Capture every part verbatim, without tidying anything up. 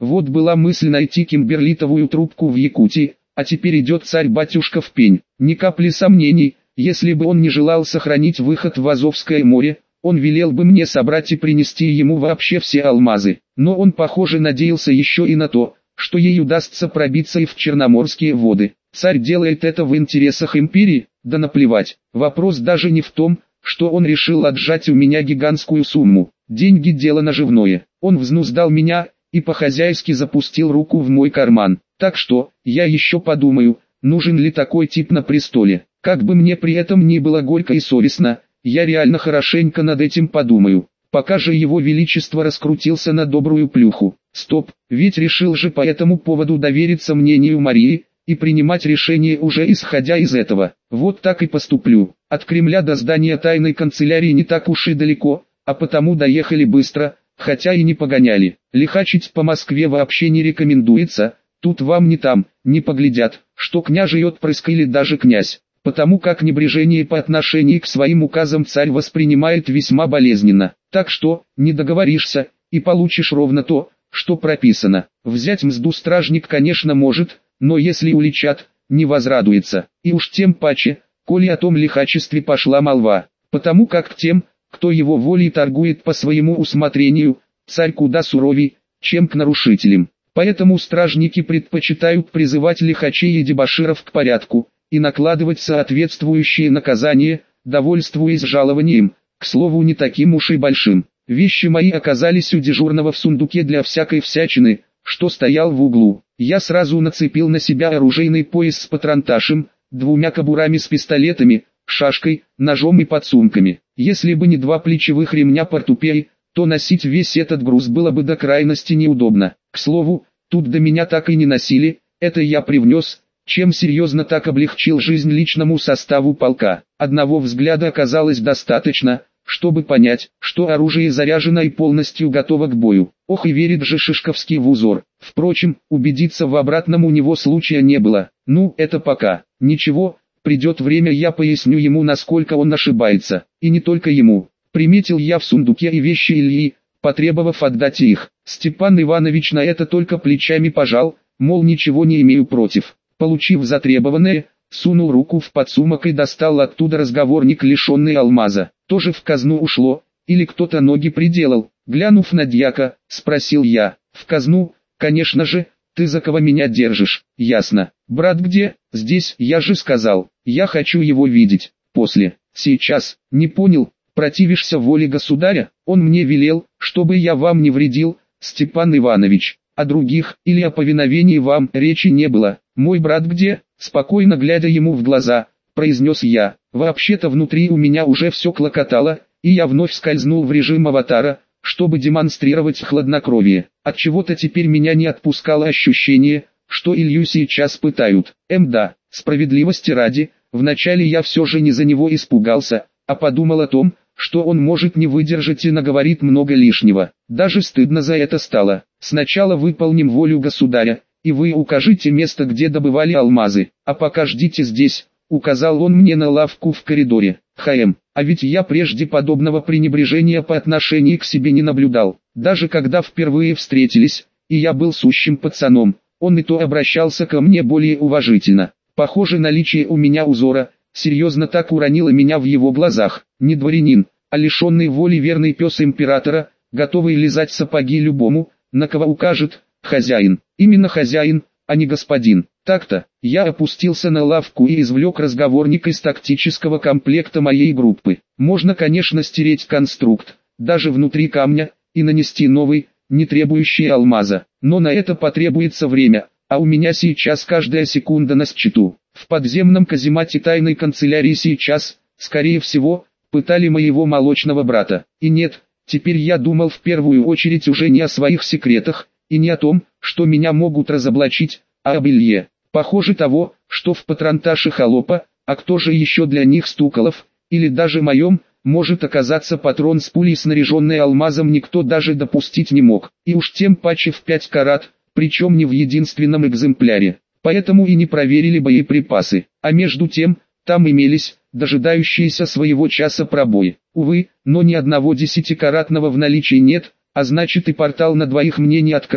Вот была мысль найти кимберлитовую трубку в Якутии, а теперь идет царь-батюшка в пень. Ни капли сомнений, если бы он не желал сохранить выход в Азовское море, он велел бы мне собрать и принести ему вообще все алмазы. Но он, похоже, надеялся еще и на то, что ей удастся пробиться и в Черноморские воды. Царь делает это в интересах империи, да наплевать. Вопрос даже не в том, что он решил отжать у меня гигантскую сумму. Деньги – дело наживное. Он взнуздал меня и по-хозяйски запустил руку в мой карман. Так что, я еще подумаю, нужен ли такой тип на престоле. Как бы мне при этом ни было горько и совестно, я реально хорошенько над этим подумаю. Пока же его величество раскрутился на добрую плюху. Стоп, ведь решил же по этому поводу довериться мнению Марии и принимать решение уже исходя из этого. Вот так и поступлю. От Кремля до здания тайной канцелярии не так уж и далеко, а потому доехали быстро, хотя и не погоняли. Лихачить по Москве вообще не рекомендуется, тут вам не там, не поглядят, что княжий отпрыск или даже князь. Потому как небрежение по отношению к своим указам царь воспринимает весьма болезненно. Так что, не договоришься, и получишь ровно то, что прописано. Взять мзду стражник, конечно, может, но если уличат, не возрадуется. И уж тем паче, коли о том лихачестве пошла молва. Потому как к тем, кто его волей торгует по своему усмотрению, царь куда суровей, чем к нарушителям. Поэтому стражники предпочитают призывать лихачей и дебоширов к порядку и накладывать соответствующие наказания, довольствуясь жалованием, к слову не таким уж и большим. Вещи мои оказались у дежурного в сундуке для всякой всячины, что стоял в углу. Я сразу нацепил на себя оружейный пояс с патронташем, двумя кобурами с пистолетами, шашкой, ножом и подсумками. Если бы не два плечевых ремня портупеи, то носить весь этот груз было бы до крайности неудобно. К слову, тут до меня так и не носили, это я привнес, чем серьезно так облегчил жизнь личному составу полка. Одного взгляда оказалось достаточно, чтобы понять, что оружие заряжено и полностью готово к бою. Ох и верит же Шишковский в узор. Впрочем, убедиться в обратном у него случая не было. Ну, это пока. Ничего, придет время, я поясню ему, насколько он ошибается. И не только ему. Приметил я в сундуке и вещи Ильи, потребовав отдать их. Степан Иванович на это только плечами пожал, мол, ничего не имею против. Получив затребованное, сунул руку в подсумок и достал оттуда разговорник, лишенный алмаза. Тоже в казну ушло, или кто-то ноги приделал? Глянув на дьяка, спросил я. В казну, конечно же, ты за кого меня держишь? Ясно. Брат где? Здесь, я же сказал. Я хочу его видеть. После. Сейчас. Не понял? Противишься воле государя? Он мне велел, чтобы я вам не вредил, Степан Иванович. О других, или о повиновении вам, речи не было. Мой брат где? Спокойно глядя ему в глаза, произнес я. Вообще-то внутри у меня уже все клокотало, и я вновь скользнул в режим аватара, чтобы демонстрировать хладнокровие. Отчего-то теперь меня не отпускало ощущение, что Илью сейчас пытают. Эм да, справедливости ради, вначале я все же не за него испугался, а подумал о том, что он может не выдержать и наговорит много лишнего. Даже стыдно за это стало. Сначала выполним волю государя, и вы укажите место, где добывали алмазы, а пока ждите здесь, указал он мне на лавку в коридоре. Хм, а ведь я прежде подобного пренебрежения по отношению к себе не наблюдал. Даже когда впервые встретились, и я был сущим пацаном, он и то обращался ко мне более уважительно. Похоже, наличие у меня узора серьезно так уронило меня в его глазах. Не дворянин, а лишенный воли верный пес императора, готовый лизать сапоги любому, на кого укажет хозяин. Именно хозяин, а не господин. Так-то, я опустился на лавку и извлек разговорник из тактического комплекта моей группы. Можно, конечно, стереть конструкт, даже внутри камня, и нанести новый, не требующий алмаза. Но на это потребуется время, а у меня сейчас каждая секунда на счету. В подземном каземате тайной канцелярии сейчас, скорее всего, пытали моего молочного брата. И нет, теперь я думал в первую очередь уже не о своих секретах, и не о том, что меня могут разоблачить, а об Илье. Похоже того, что в патронташе холопа, а кто же еще для них Стуколов, или даже моем, может оказаться патрон с пулей, снаряженной алмазом, никто даже допустить не мог. И уж тем паче в пять карат, причем не в единственном экземпляре. Поэтому и не проверили боеприпасы. А между тем, там имелись, дожидающиеся своего часа пробои. Увы, но ни одного десятикаратного в наличии нет, а значит и портал на двоих мне не открыть,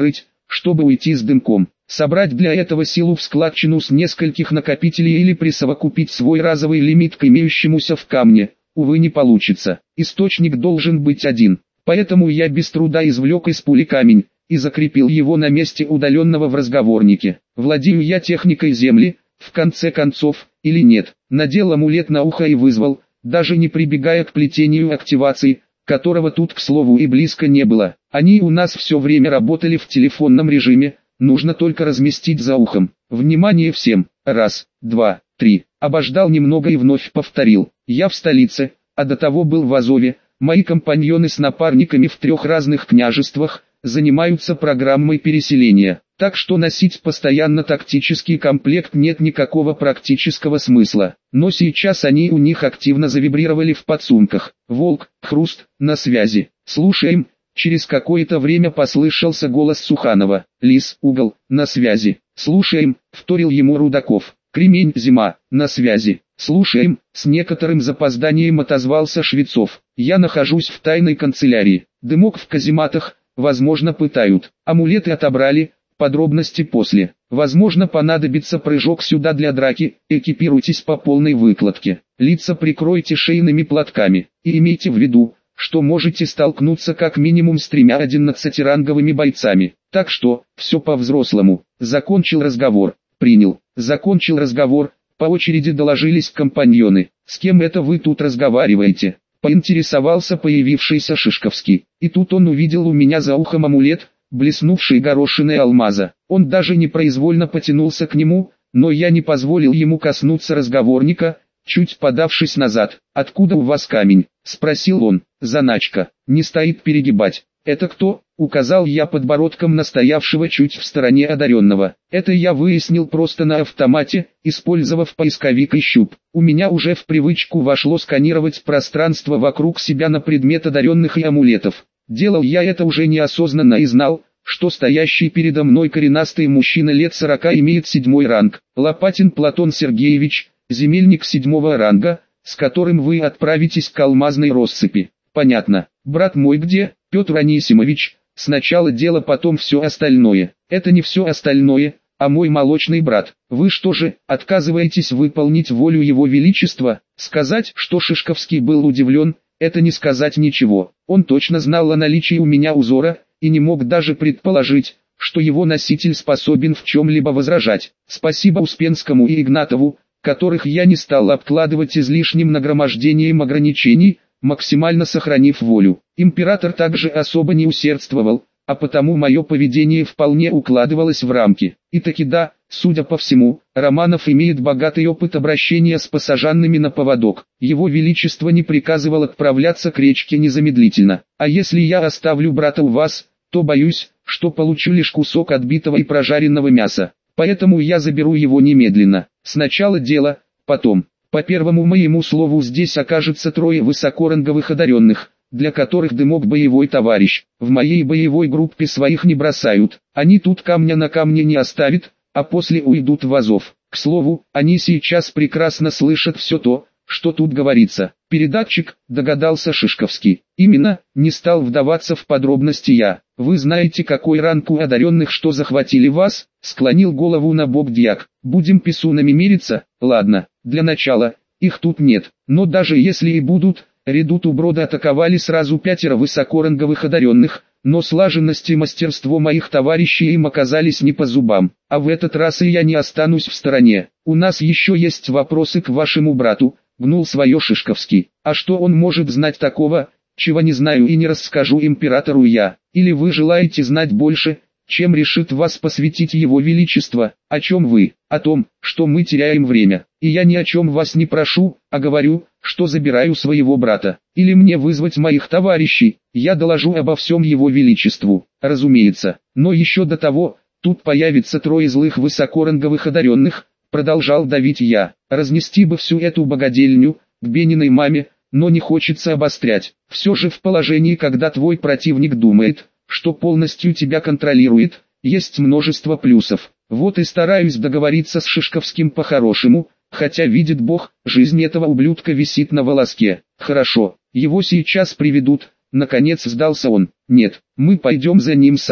чтобы уйти с дымком. Собрать для этого силу в складчину с нескольких накопителей или присовокупить свой разовый лимит к имеющемуся в камне, увы, не получится. Источник должен быть один. Поэтому я без труда извлек из пули камень и закрепил его на месте удаленного в разговорнике. Владею я техникой земли, в конце концов, или нет? Надел амулет на ухо и вызвал, даже не прибегая к плетению активации, которого тут, к слову, и близко не было. Они у нас все время работали в телефонном режиме, нужно только разместить за ухом. Внимание всем! Раз, два, три. Обождал немного и вновь повторил. Я в столице, а до того был в Азове. Мои компаньоны с напарниками в трех разных княжествах занимаются программой переселения. Так что носить постоянно тактический комплект нет никакого практического смысла. Но сейчас они у них активно завибрировали в подсумках. Волк, хруст, на связи. Слушаем. Через какое-то время послышался голос Суханова. Лис, угол, на связи. Слушаем, вторил ему Рудаков. Кремень, зима, на связи. Слушаем, с некоторым запозданием отозвался Швецов. Я нахожусь в тайной канцелярии. Дымок в казематах, возможно, пытают. Амулеты отобрали, подробности после. Возможно, понадобится прыжок сюда для драки, экипируйтесь по полной выкладке. Лица прикройте шейными платками. И имейте в виду, что можете столкнуться как минимум с тремя одиннадцатиранговыми бойцами. Так что, все по-взрослому. Закончил разговор. Принял. Закончил разговор. По очереди доложились компаньоны. С кем это вы тут разговариваете? Поинтересовался появившийся Шишковский. И тут он увидел у меня за ухом амулет, блеснувший горошиной алмаза. Он даже непроизвольно потянулся к нему, но я не позволил ему коснуться разговорника, чуть подавшись назад. «Откуда у вас камень?» — спросил он. «Заначка. Не стоит перегибать». «Это кто?» — указал я подбородком на стоявшего чуть в стороне одаренного. «Это я выяснил просто на автомате, использовав поисковик и щуп. У меня уже в привычку вошло сканировать пространство вокруг себя на предмет одаренных и амулетов. Делал я это уже неосознанно и знал, что стоящий передо мной коренастый мужчина лет сорока имеет седьмой ранг. Лопатин Платон Сергеевич, земельник седьмого ранга, с которым вы отправитесь к алмазной россыпи». «Понятно. Брат мой где?» «Петр Анисимович, сначала дело, потом все остальное». «Это не все остальное, а мой молочный брат. Вы что же, отказываетесь выполнить волю его величества?» Сказать, что Шишковский был удивлен, это не сказать ничего. Он точно знал о наличии у меня узора, и не мог даже предположить, что его носитель способен в чем-либо возражать. Спасибо Успенскому и Игнатову, которых я не стал обкладывать излишним нагромождением ограничений, максимально сохранив волю. Император также особо не усердствовал, а потому мое поведение вполне укладывалось в рамки. И таки да, судя по всему, Романов имеет богатый опыт обращения с посаженными на поводок. Его Величество не приказывал отправляться к речке незамедлительно. А если я оставлю брата у вас, то боюсь, что получу лишь кусок отбитого и прожаренного мяса. Поэтому я заберу его немедленно. Сначала дело, потом. По первому моему слову здесь окажется трое высокоранговых одаренных, для которых Дымок боевой товарищ. В моей боевой группе своих не бросают, они тут камня на камне не оставят, а после уйдут в Азов. К слову, они сейчас прекрасно слышат все то, что тут говорится. Передатчик, догадался Шишковский. Именно, не стал вдаваться в подробности я. Вы знаете, какой ранг у одаренных, что захватили вас? Склонил голову на бок дьяк. Будем писунами мириться? Ладно, для начала, их тут нет. Но даже если и будут, редут у Брода атаковали сразу пятеро высокоранговых одаренных, но слаженность и мастерство моих товарищей им оказались не по зубам. А в этот раз и я не останусь в стороне. У нас еще есть вопросы к вашему брату, гнул свое Шишковский. А что он может знать такого, чего не знаю и не расскажу императору я? Или вы желаете знать больше, чем решит вас посвятить его величество? О чем вы? О том, что мы теряем время. И я ни о чем вас не прошу, а говорю, что забираю своего брата. Или мне вызвать моих товарищей, я доложу обо всем его величеству. Разумеется. Но еще до того, тут появится трое злых высокоранговых одаренных, продолжал давить я. Разнести бы всю эту богадельню, к Бениной маме, но не хочется обострять. Все же в положении, когда твой противник думает, что полностью тебя контролирует, есть множество плюсов. Вот и стараюсь договориться с Шишковским по-хорошему, хотя видит Бог, жизнь этого ублюдка висит на волоске. Хорошо, его сейчас приведут, наконец сдался он. Нет, мы пойдем за ним сами.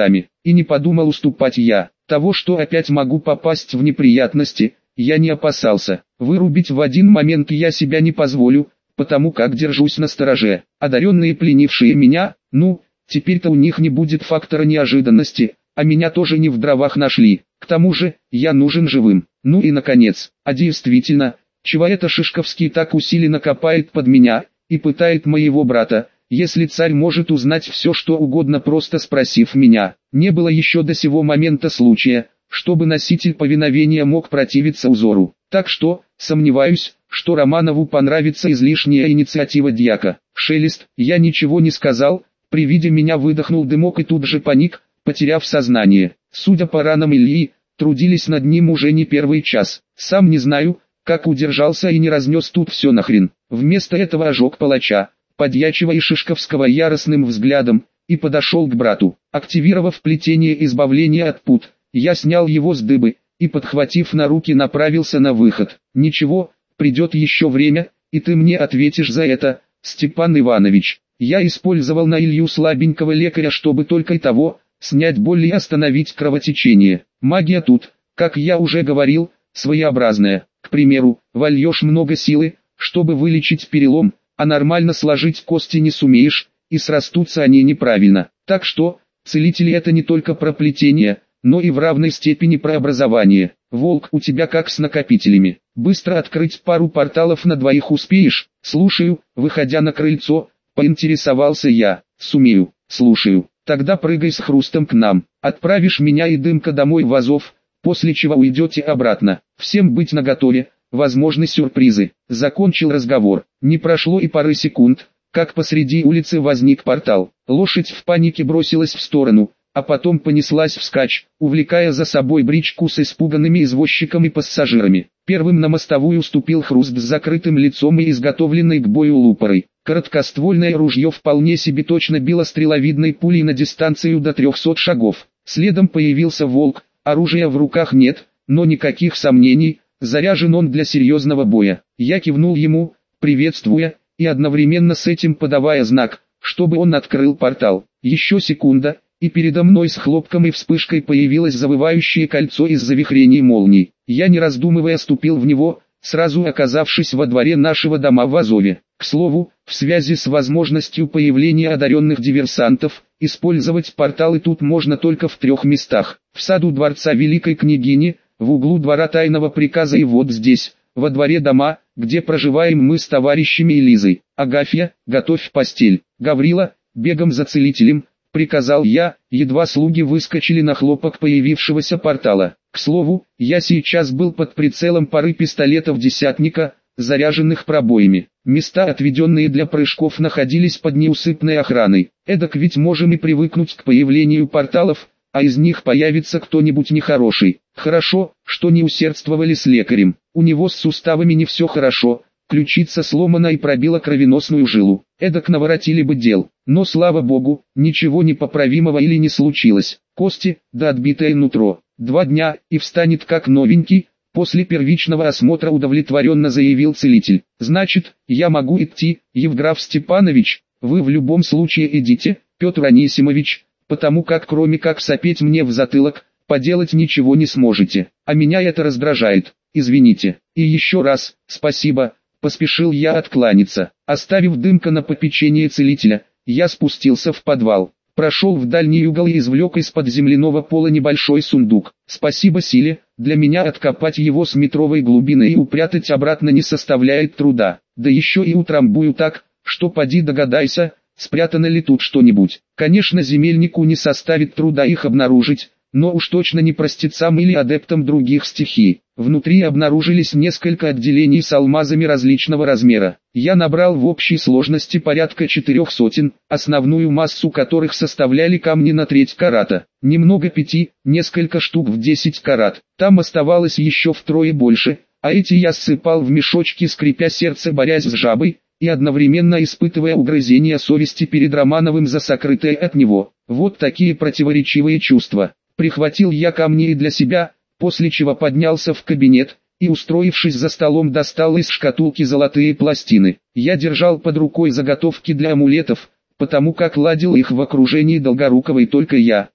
и не подумал уступать я. Того, что опять могу попасть в неприятности, я не опасался. Вырубить в один момент я себя не позволю, потому как держусь на стороже. Одаренные, пленившие меня, ну, теперь-то у них не будет фактора неожиданности, а меня тоже не в дровах нашли. К тому же, я нужен живым. Ну и наконец, а действительно, чего это Шишковский так усиленно копает под меня и пытает моего брата, если царь может узнать все что угодно, просто спросив меня? Не было еще до сего момента случая, чтобы носитель повиновения мог противиться узору. Так что, сомневаюсь, что Романову понравится излишняя инициатива дьяка. Шелест, я ничего не сказал, при виде меня выдохнул дымок и тут же паник, потеряв сознание. Судя по ранам Ильи, трудились над ним уже не первый час. Сам не знаю, как удержался и не разнес тут все нахрен. Вместо этого ожег палача, подьячего и Шишковского яростным взглядом, и подошел к брату. Активировав плетение избавления от пут, я снял его с дыбы, и подхватив на руки направился на выход. Ничего, придет еще время, и ты мне ответишь за это, Степан Иванович. Я использовал на Илью слабенького лекаря, чтобы только и того, снять боль и остановить кровотечение. Магия тут, как я уже говорил, своеобразная. К примеру, вольешь много силы, чтобы вылечить перелом, а нормально сложить кости не сумеешь, и срастутся они неправильно. Так что, целители это не только про плетение, но и в равной степени про образование. Волк, у тебя как с накопителями? Быстро открыть пару порталов на двоих успеешь? Слушаю, выходя на крыльцо, поинтересовался я. Сумею, слушаю. Тогда прыгай с хрустом к нам. Отправишь меня и Дымка домой в Азов, после чего уйдете обратно. Всем быть наготове, возможны сюрпризы. Закончил разговор. Не прошло и пары секунд, как посреди улицы возник портал. Лошадь в панике бросилась в сторону, а потом понеслась вскачь, увлекая за собой бричку с испуганными извозчиком и пассажирами. Первым на мостовую ступил Хруст с закрытым лицом и изготовленной к бою лупорой. Короткоствольное ружье вполне себе точно било стреловидной пулей на дистанцию до трехсот шагов. Следом появился Волк, оружия в руках нет, но никаких сомнений, заряжен он для серьезного боя. Я кивнул ему, приветствуя, и одновременно с этим подавая знак, чтобы он открыл портал. Еще секунда, и передо мной с хлопком и вспышкой появилось завывающее кольцо из завихрений молний. Я не раздумывая ступил в него, сразу оказавшись во дворе нашего дома в Азове. К слову, в связи с возможностью появления одаренных диверсантов, использовать порталы тут можно только в трех местах. В саду дворца Великой Княгини, в углу двора Тайного Приказа и вот здесь, во дворе дома, где проживаем мы с товарищами и Лизой. Агафья, готовь постель. Гаврила, бегом за целителем, приказал я, едва слуги выскочили на хлопок появившегося портала. К слову, я сейчас был под прицелом пары пистолетов десятника, заряженных пробоями. Места, отведенные для прыжков, находились под неусыпной охраной. Эдак ведь можем и привыкнуть к появлению порталов, а из них появится кто-нибудь нехороший. Хорошо, что не усердствовали с лекарем. У него с суставами не все хорошо, ключица сломана и пробила кровеносную жилу. Эдак наворотили бы дел. Но слава богу, ничего непоправимого или не случилось. Кости, да отбитое нутро. Два дня, и встанет как новенький. После первичного осмотра удовлетворенно заявил целитель. Значит, я могу идти, Евграф Степанович? Вы в любом случае идите, Петр Анисимович, потому как кроме как сопеть мне в затылок, поделать ничего не сможете. А меня это раздражает. Извините. И еще раз, спасибо. Поспешил я откланяться. Оставив Дымка на попечение целителя, я спустился в подвал. Прошел в дальний угол и извлек из-под земляного пола небольшой сундук. Спасибо силе, для меня откопать его с метровой глубины и упрятать обратно не составляет труда. Да еще и утрамбую так, что поди догадайся, спрятано ли тут что-нибудь. Конечно, земельнику не составит труда их обнаружить, но уж точно не простецам или адептам других стихий. Внутри обнаружились несколько отделений с алмазами различного размера. Я набрал в общей сложности порядка четырех сотен, основную массу которых составляли камни на треть карата. Немного пяти, несколько штук в десять карат. Там оставалось еще втрое больше, а эти я ссыпал в мешочки, скрипя сердце, борясь с жабой, и одновременно испытывая угрызения совести перед Романовым за сокрытое от него. Вот такие противоречивые чувства. Прихватил я камни и для себя, после чего поднялся в кабинет, и, устроившись за столом, достал из шкатулки золотые пластины. Я держал под рукой заготовки для амулетов, потому как ладил их в окружении Долгоруковой только я.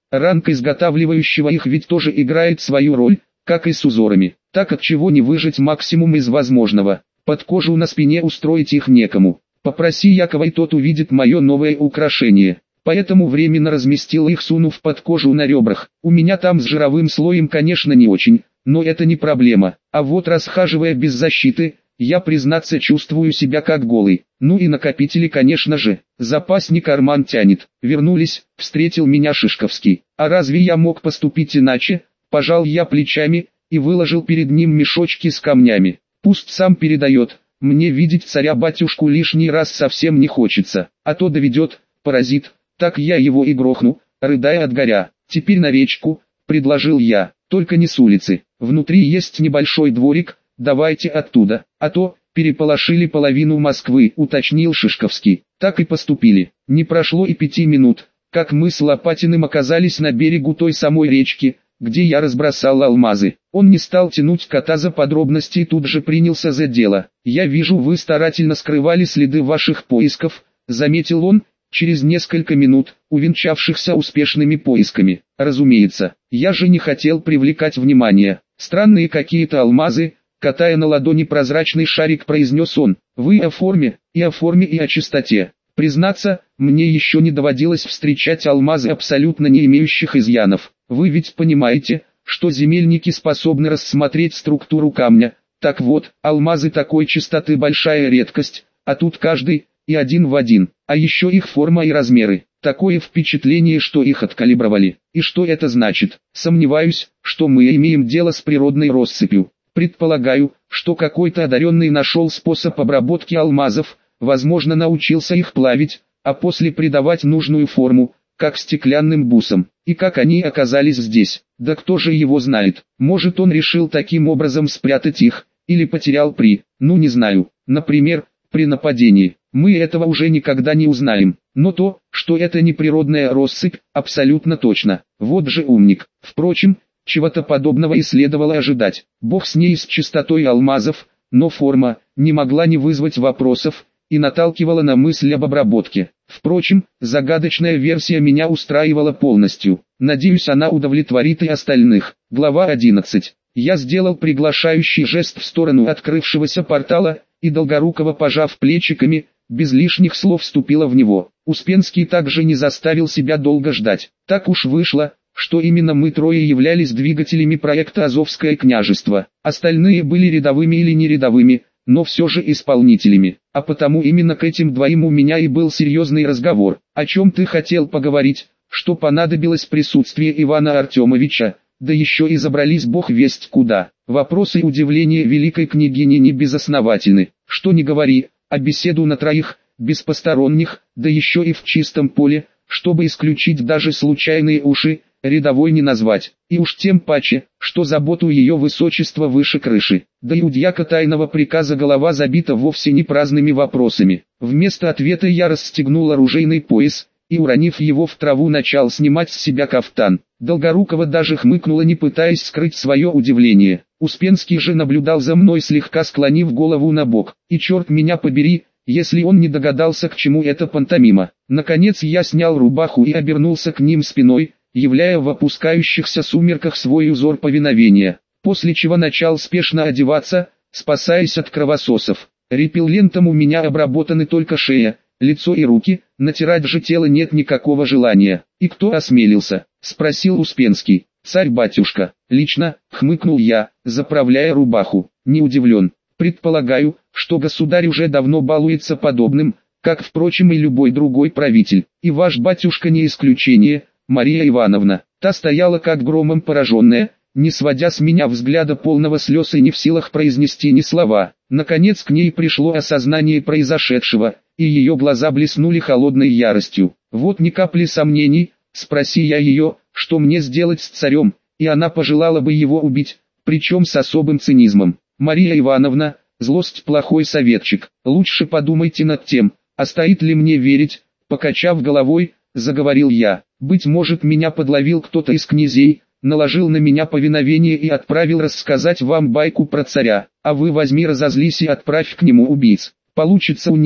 ранг изготавливающего их ведь тоже играет свою роль, как и с узорами. Так отчего не выжать максимум из возможного? Под кожу на спине устроить их некому. Попроси Якова, и тот увидит мое новое украшение. Поэтому временно разместил их, сунув под кожу на ребрах. У меня там с жировым слоем, конечно, не очень, но это не проблема. А вот расхаживая без защиты, я, признаться, чувствую себя как голый. Ну и накопители, конечно же. Запасник карман тянет. Вернулись, встретил меня Шишковский. А разве я мог поступить иначе? Пожал я плечами и выложил перед ним мешочки с камнями. Пусть сам передает. Мне видеть царя-батюшку лишний раз совсем не хочется. А то доведет, паразит. Так я его и грохну, рыдая от горя. Теперь на речку, предложил я. Только не с улицы. Внутри есть небольшой дворик. Давайте оттуда, а то переполошили половину Москвы, уточнил Шишковский. Так и поступили. Не прошло и пяти минут, как мы с Лопатиным оказались на берегу той самой речки, где я разбросал алмазы. Он не стал тянуть кота за подробности и тут же принялся за дело. «Я вижу, вы старательно скрывали следы ваших поисков», — заметил он, через несколько минут, увенчавшихся успешными поисками. «Разумеется, я же не хотел привлекать внимание. Странные какие-то алмазы», — катая на ладони прозрачный шарик, произнес он. «Вы о форме, и о форме, и о чистоте. Признаться, мне еще не доводилось встречать алмазы абсолютно не имеющих изъянов. Вы ведь понимаете, что земельники способны рассмотреть структуру камня. Так вот, алмазы такой чистоты большая редкость, а тут каждый, и один в один. А еще их форма и размеры. Такое впечатление, что их откалибровали. И что это значит? Сомневаюсь, что мы имеем дело с природной россыпью. Предполагаю, что какой-то одаренный нашел способ обработки алмазов, возможно, научился их плавить, а после придавать нужную форму, как стеклянным бусам. И как они оказались здесь? Да кто же его знает? Может, он решил таким образом спрятать их, или потерял при, ну не знаю, например, при нападении. Мы этого уже никогда не узнаем. Но то, что это не природная россыпь, абсолютно точно. Вот же умник. Впрочем, чего-то подобного и следовало ожидать. Бог с ней, с чистотой алмазов, но форма не могла не вызвать вопросов и наталкивала на мысль об обработке. Впрочем, загадочная версия меня устраивала полностью. Надеюсь, она удовлетворит и остальных. Глава одиннадцать. Я сделал приглашающий жест в сторону открывшегося портала, и Долгорукова, пожав плечиками, без лишних слов вступила в него. Успенский также не заставил себя долго ждать. Так уж вышло, что именно мы трое являлись двигателями проекта «Азовское княжество». Остальные были рядовыми или не рядовыми, но все же исполнителями. А потому именно к этим двоим у меня и был серьезный разговор. «О чем ты хотел поговорить, что понадобилось присутствие Ивана Артемовича, да еще и забрались бог весть куда?» Вопросы и удивления великой княгини не безосновательны. Что ни говори, а беседу на троих, без посторонних, да еще и в чистом поле, чтобы исключить даже случайные уши, рядовой не назвать, и уж тем паче, что заботу ее высочества выше крыши. Да и у дьяка тайного приказа голова забита вовсе не праздными вопросами. Вместо ответа я расстегнул оружейный пояс, и, уронив его в траву, начал снимать с себя кафтан. Долгорукова даже хмыкнула, не пытаясь скрыть свое удивление. Успенский же наблюдал за мной, слегка склонив голову на бок. И черт меня побери, если он не догадался, к чему эта пантомима. Наконец я снял рубаху и обернулся к ним спиной, являя в опускающихся сумерках свой узор повиновения. После чего начал спешно одеваться, спасаясь от кровососов. Репеллентом у меня обработаны только шея, лицо и руки, натирать же тело нет никакого желания. «И кто осмелился?» — спросил Успенский. «Царь-батюшка, лично», — хмыкнул я, заправляя рубаху. «Не удивлен. Предполагаю, что государь уже давно балуется подобным, как, впрочем, и любой другой правитель. И ваш батюшка не исключение, Мария Ивановна». Та стояла как громом пораженная, не сводя с меня взгляда полного слез и не в силах произнести ни слова. Наконец к ней пришло осознание произошедшего, и ее глаза блеснули холодной яростью. «Вот ни капли сомнений, спроси я ее, что мне сделать с царем, и она пожелала бы его убить, причем с особым цинизмом. Мария Ивановна, злость плохой советчик, лучше подумайте над тем, а стоит ли мне верить?» Покачав головой, заговорил я. «Быть может, меня подловил кто-то из князей, наложил на меня повиновение и отправил рассказать вам байку про царя, а вы возьми, разозлись и отправь к нему убийц. Получится у них,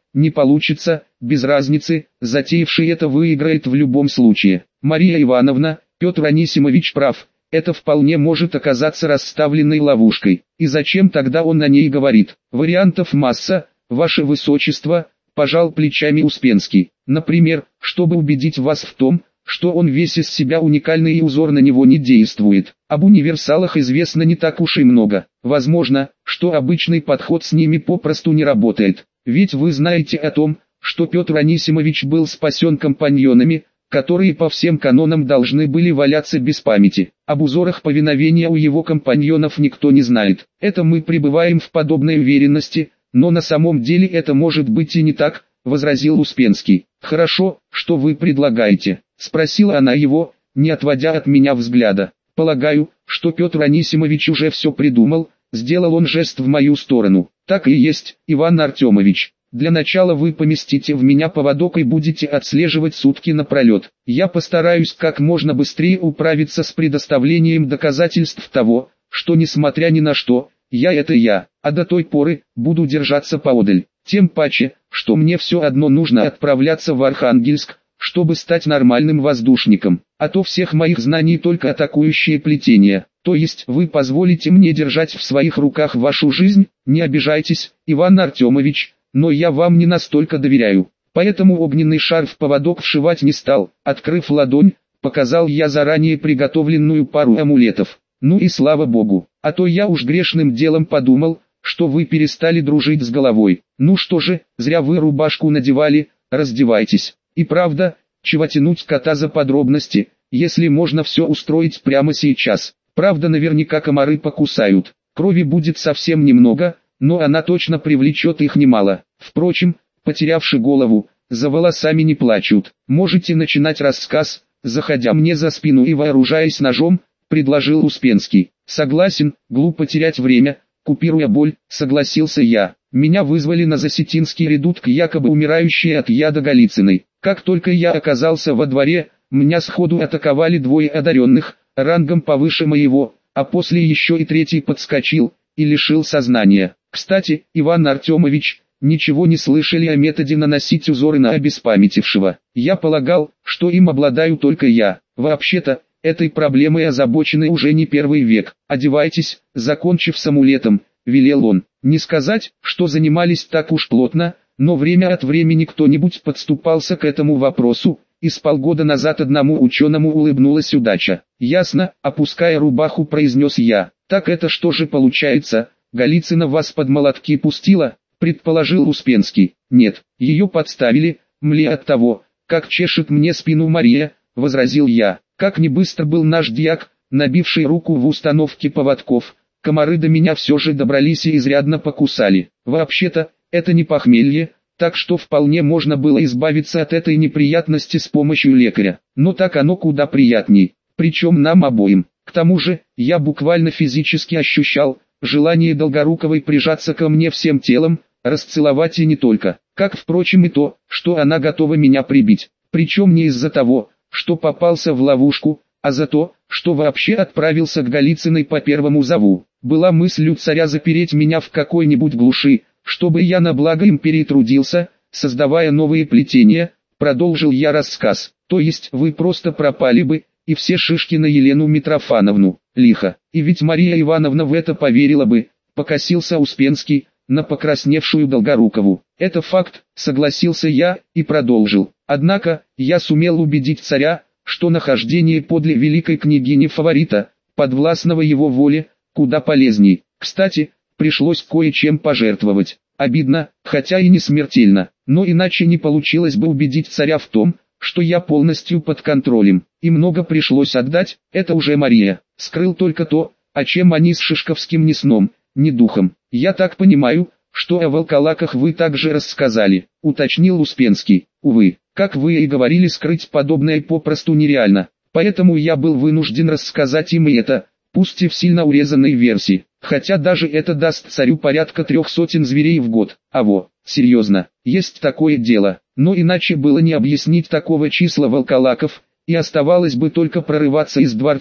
не получится, без разницы, затеявший это выиграет в любом случае. Мария Ивановна, Петр Анисимович прав, это вполне может оказаться расставленной ловушкой. И зачем тогда он о ней говорит? Вариантов масса, ваше высочество, пожал плечами Успенский. Например, чтобы убедить вас в том, что он весь из себя уникальный и узор на него не действует. Об универсалах известно не так уж и много. Возможно, что обычный подход с ними попросту не работает. Ведь вы знаете о том, что Петр Анисимович был спасен компаньонами, которые по всем канонам должны были валяться без памяти. Об узорах повиновения у его компаньонов никто не знает. Это мы пребываем в подобной уверенности, но на самом деле это может быть и не так, возразил Успенский. Хорошо, что вы предлагаете? Спросила она его, не отводя от меня взгляда. Полагаю, что Петр Анисимович уже все придумал, сделал он жест в мою сторону. Так и есть, Иван Артемович. Для начала вы поместите в меня поводок и будете отслеживать сутки напролет. Я постараюсь как можно быстрее управиться с предоставлением доказательств того, что несмотря ни на что, я это я, а до той поры буду держаться поодаль. Тем паче, что мне все одно нужно отправляться в Архангельск, чтобы стать нормальным воздушником, а то всех моих знаний только атакующие плетения. То есть вы позволите мне держать в своих руках вашу жизнь? Не обижайтесь, Иван Артемович, но я вам не настолько доверяю. Поэтому огненный шар в поводок вшивать не стал. Открыв ладонь, показал я заранее приготовленную пару амулетов. Ну и слава богу, а то я уж грешным делом подумал, что вы перестали дружить с головой. Ну что же, зря вы рубашку надевали, раздевайтесь. И правда, чего тянуть кота за подробности, если можно все устроить прямо сейчас. Правда, наверняка комары покусают, крови будет совсем немного, но она точно привлечет их немало. Впрочем, потерявши голову, за волосами не плачут. Можете начинать рассказ, заходя мне за спину и вооружаясь ножом, предложил Успенский. Согласен, глупо терять время, купируя боль, согласился я. Меня вызвали на Засетинский редут к якобы умирающей от яда Голицыной. Как только я оказался во дворе, меня сходу атаковали двое одаренных, рангом повыше моего, а после еще и третий подскочил и лишил сознания. Кстати, Иван Артемович, ничего не слышали о методе наносить узоры на обеспамятившего. Я полагал, что им обладаю только я. Вообще-то, этой проблемой озабочены уже не первый век. Одевайтесь, закончив с амулетом, велел он. Не сказать, что занимались так уж плотно, но время от времени кто-нибудь подступался к этому вопросу, и с полгода назад одному ученому улыбнулась удача. Ясно, опуская рубаху, произнес я. Так это что же получается, Голицына вас под молотки пустила, предположил Успенский. Нет, ее подставили, мле от того, как чешет мне спину Мария, возразил я. Как не быстро был наш дьяк, набивший руку в установке поводков, комары до меня все же добрались и изрядно покусали. Вообще-то, это не похмелье, так что вполне можно было избавиться от этой неприятности с помощью лекаря. Но так оно куда приятней, причем нам обоим. К тому же, я буквально физически ощущал желание Долгоруковой прижаться ко мне всем телом, расцеловать и не только. Как, впрочем, и то, что она готова меня прибить. Причем не из-за того, что попался в ловушку, а за то, что вообще отправился к Голицыной по первому зову. Была мысль у царя запереть меня в какой-нибудь глуши, чтобы я на благо империи трудился, создавая новые плетения, продолжил я рассказ. То есть вы просто пропали бы, и все шишки на Елену Митрофановну. Лихо. И ведь Мария Ивановна в это поверила бы, покосился Успенский на покрасневшую Долгорукову. Это факт, согласился я, и продолжил. Однако, я сумел убедить царя, что нахождение подле великой княгини фаворита, подвластного его воле, куда полезней. Кстати, пришлось кое-чем пожертвовать. Обидно, хотя и не смертельно, но иначе не получилось бы убедить царя в том, что я полностью под контролем. И много пришлось отдать, это уже Мария. Скрыл только то, о чем они с Шишковским ни сном, ни духом. Я так понимаю, что о волколаках вы также рассказали, уточнил Успенский. Увы, как вы и говорили, скрыть подобное попросту нереально. Поэтому я был вынужден рассказать им и это, пусть и в сильно урезанной версии. Хотя даже это даст царю порядка трех сотен зверей в год. А во, серьезно, есть такое дело. Но иначе было не объяснить такого числа волколаков, и оставалось бы только прорываться из дворца,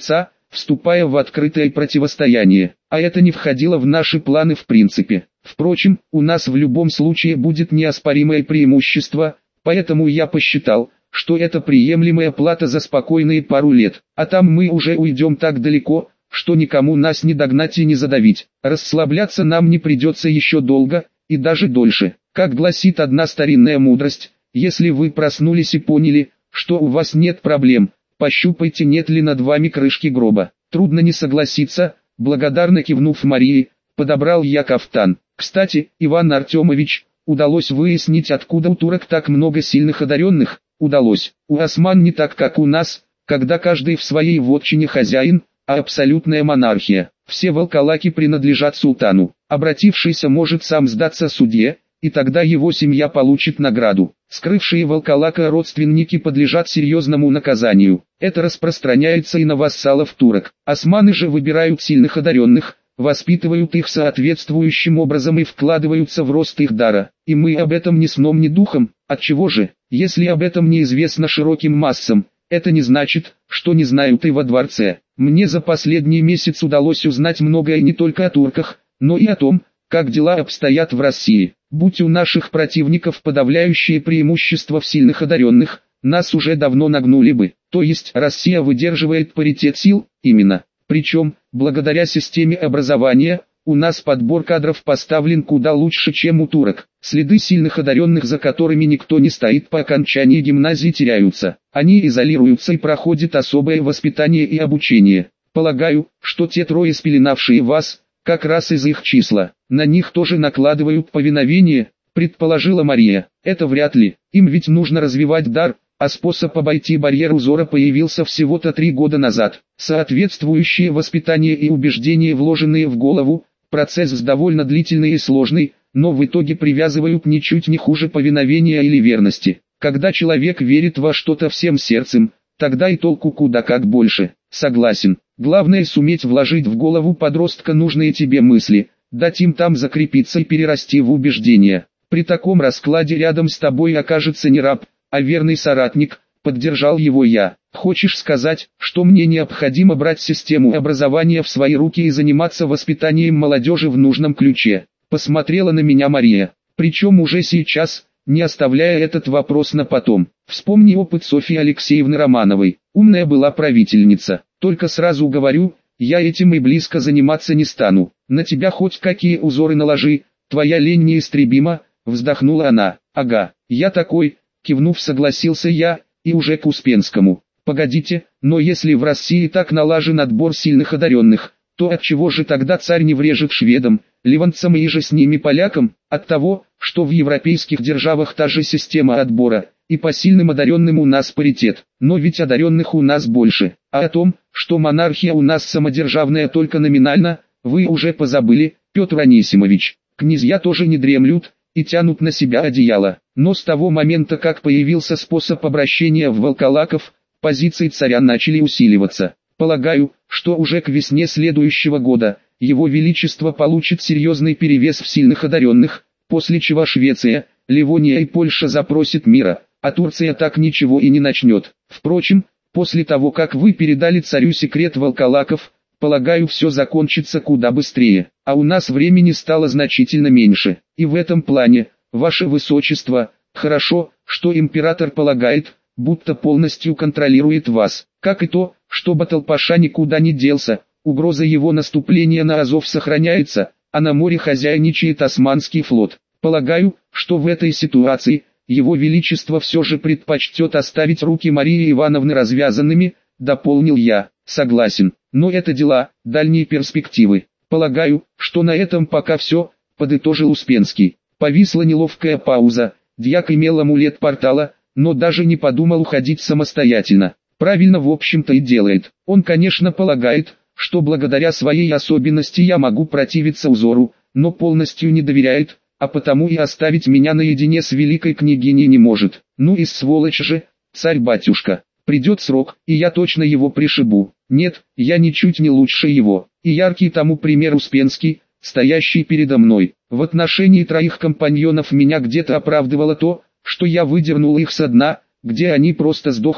вступая в открытое противостояние, а это не входило в наши планы в принципе. Впрочем, у нас в любом случае будет неоспоримое преимущество, поэтому я посчитал, что это приемлемая плата за спокойные пару лет, а там мы уже уйдем так далеко, что никому нас не догнать и не задавить. Расслабляться нам не придется еще долго, и даже дольше. Как гласит одна старинная мудрость, если вы проснулись и поняли, что у вас нет проблем, пощупайте, нет ли над вами крышки гроба. Трудно не согласиться, благодарно кивнув Марии, подобрал я кафтан. Кстати, Иван Артемович, удалось выяснить, откуда у турок так много сильных одаренных? Удалось. У осман не так, как у нас, когда каждый в своей вотчине хозяин, а абсолютная монархия. Все волколаки принадлежат султану. Обратившийся может сам сдаться судье, и тогда его семья получит награду. Скрывшие волколака родственники подлежат серьезному наказанию. Это распространяется и на вассалов турок. Османы же выбирают сильных одаренных, воспитывают их соответствующим образом и вкладываются в рост их дара. И мы об этом ни сном ни духом. Отчего же, если об этом неизвестно широким массам, это не значит, что не знают и во дворце. Мне за последний месяц удалось узнать многое не только о турках, но и о том, как дела обстоят в России. Будь у наших противников подавляющее преимущество в сильных одаренных, нас уже давно нагнули бы. То есть Россия выдерживает паритет сил, именно. Причем, благодаря системе образования, у нас подбор кадров поставлен куда лучше, чем у турок. Следы сильных одаренных, за которыми никто не стоит по окончании гимназии, теряются. Они изолируются и проходят особое воспитание и обучение. Полагаю, что те трое, спеленавшие вас, как раз из их числа. На них тоже накладывают повиновение, предположила Мария. Это вряд ли, им ведь нужно развивать дар, а способ обойти барьер узора появился всего-то три года назад. Соответствующее воспитание и убеждения, вложенные в голову, процесс довольно длительный и сложный, но в итоге привязывают ничуть не хуже повиновения или верности. Когда человек верит во что-то всем сердцем, тогда и толку куда как больше. Согласен. Главное суметь вложить в голову подростка нужные тебе мысли, дать им там закрепиться и перерасти в убеждения. При таком раскладе рядом с тобой окажется не раб, а верный соратник, поддержал его я. Хочешь сказать, что мне необходимо брать систему образования в свои руки и заниматься воспитанием молодежи в нужном ключе? Посмотрела на меня Мария. Причем уже сейчас, не оставляя этот вопрос на потом. Вспомни опыт Софьи Алексеевны Романовой. Умная была правительница. Только сразу говорю, я этим и близко заниматься не стану. На тебя хоть какие узоры наложи, твоя лень неистребима, вздохнула она. Ага, я такой, кивнув, согласился я, и уже к Успенскому. Погодите, но если в России так налажен отбор сильных одаренных, то отчего же тогда царь не врежет шведам, ливанцам и же с ними полякам? От того, что в европейских державах та же система отбора, и по сильным одаренным у нас паритет, но ведь одаренных у нас больше. А о том, что монархия у нас самодержавная только номинально, вы уже позабыли, Петр Анисимович. Князья тоже не дремлют и тянут на себя одеяло. Но с того момента, как появился способ обращения в волколаков, позиции царя начали усиливаться. Полагаю, что уже к весне следующего года его величество получит серьезный перевес в сильных одаренных, после чего Швеция, Ливония и Польша запросят мира, а Турция так ничего и не начнет. Впрочем, после того, как вы передали царю секрет волколаков, полагаю, все закончится куда быстрее, а у нас времени стало значительно меньше. И в этом плане, ваше высочество, хорошо, что император полагает, будто полностью контролирует вас, как и то, что Баталпаша никуда не делся, угроза его наступления на Азов сохраняется, а на море хозяйничает Османский флот. Полагаю, что в этой ситуации, его величество все же предпочтет оставить руки Марии Ивановны развязанными, дополнил я. Согласен, но это дела, дальние перспективы. Полагаю, что на этом пока все, подытожил Успенский. Повисла неловкая пауза, дьяк имел амулет портала, но даже не подумал уходить самостоятельно. Правильно, в общем-то, и делает. Он, конечно, полагает, что благодаря своей особенности я могу противиться узору, но полностью не доверяет, а потому и оставить меня наедине с великой княгиней не может. Ну и сволочь же, царь-батюшка. Придет срок, и я точно его пришибу. Нет, я ничуть не лучше его. И яркий тому пример Успенский, стоящий передо мной. В отношении троих компаньонов меня где-то оправдывало то, что я выдернул их со дна, где они просто сдохли бы.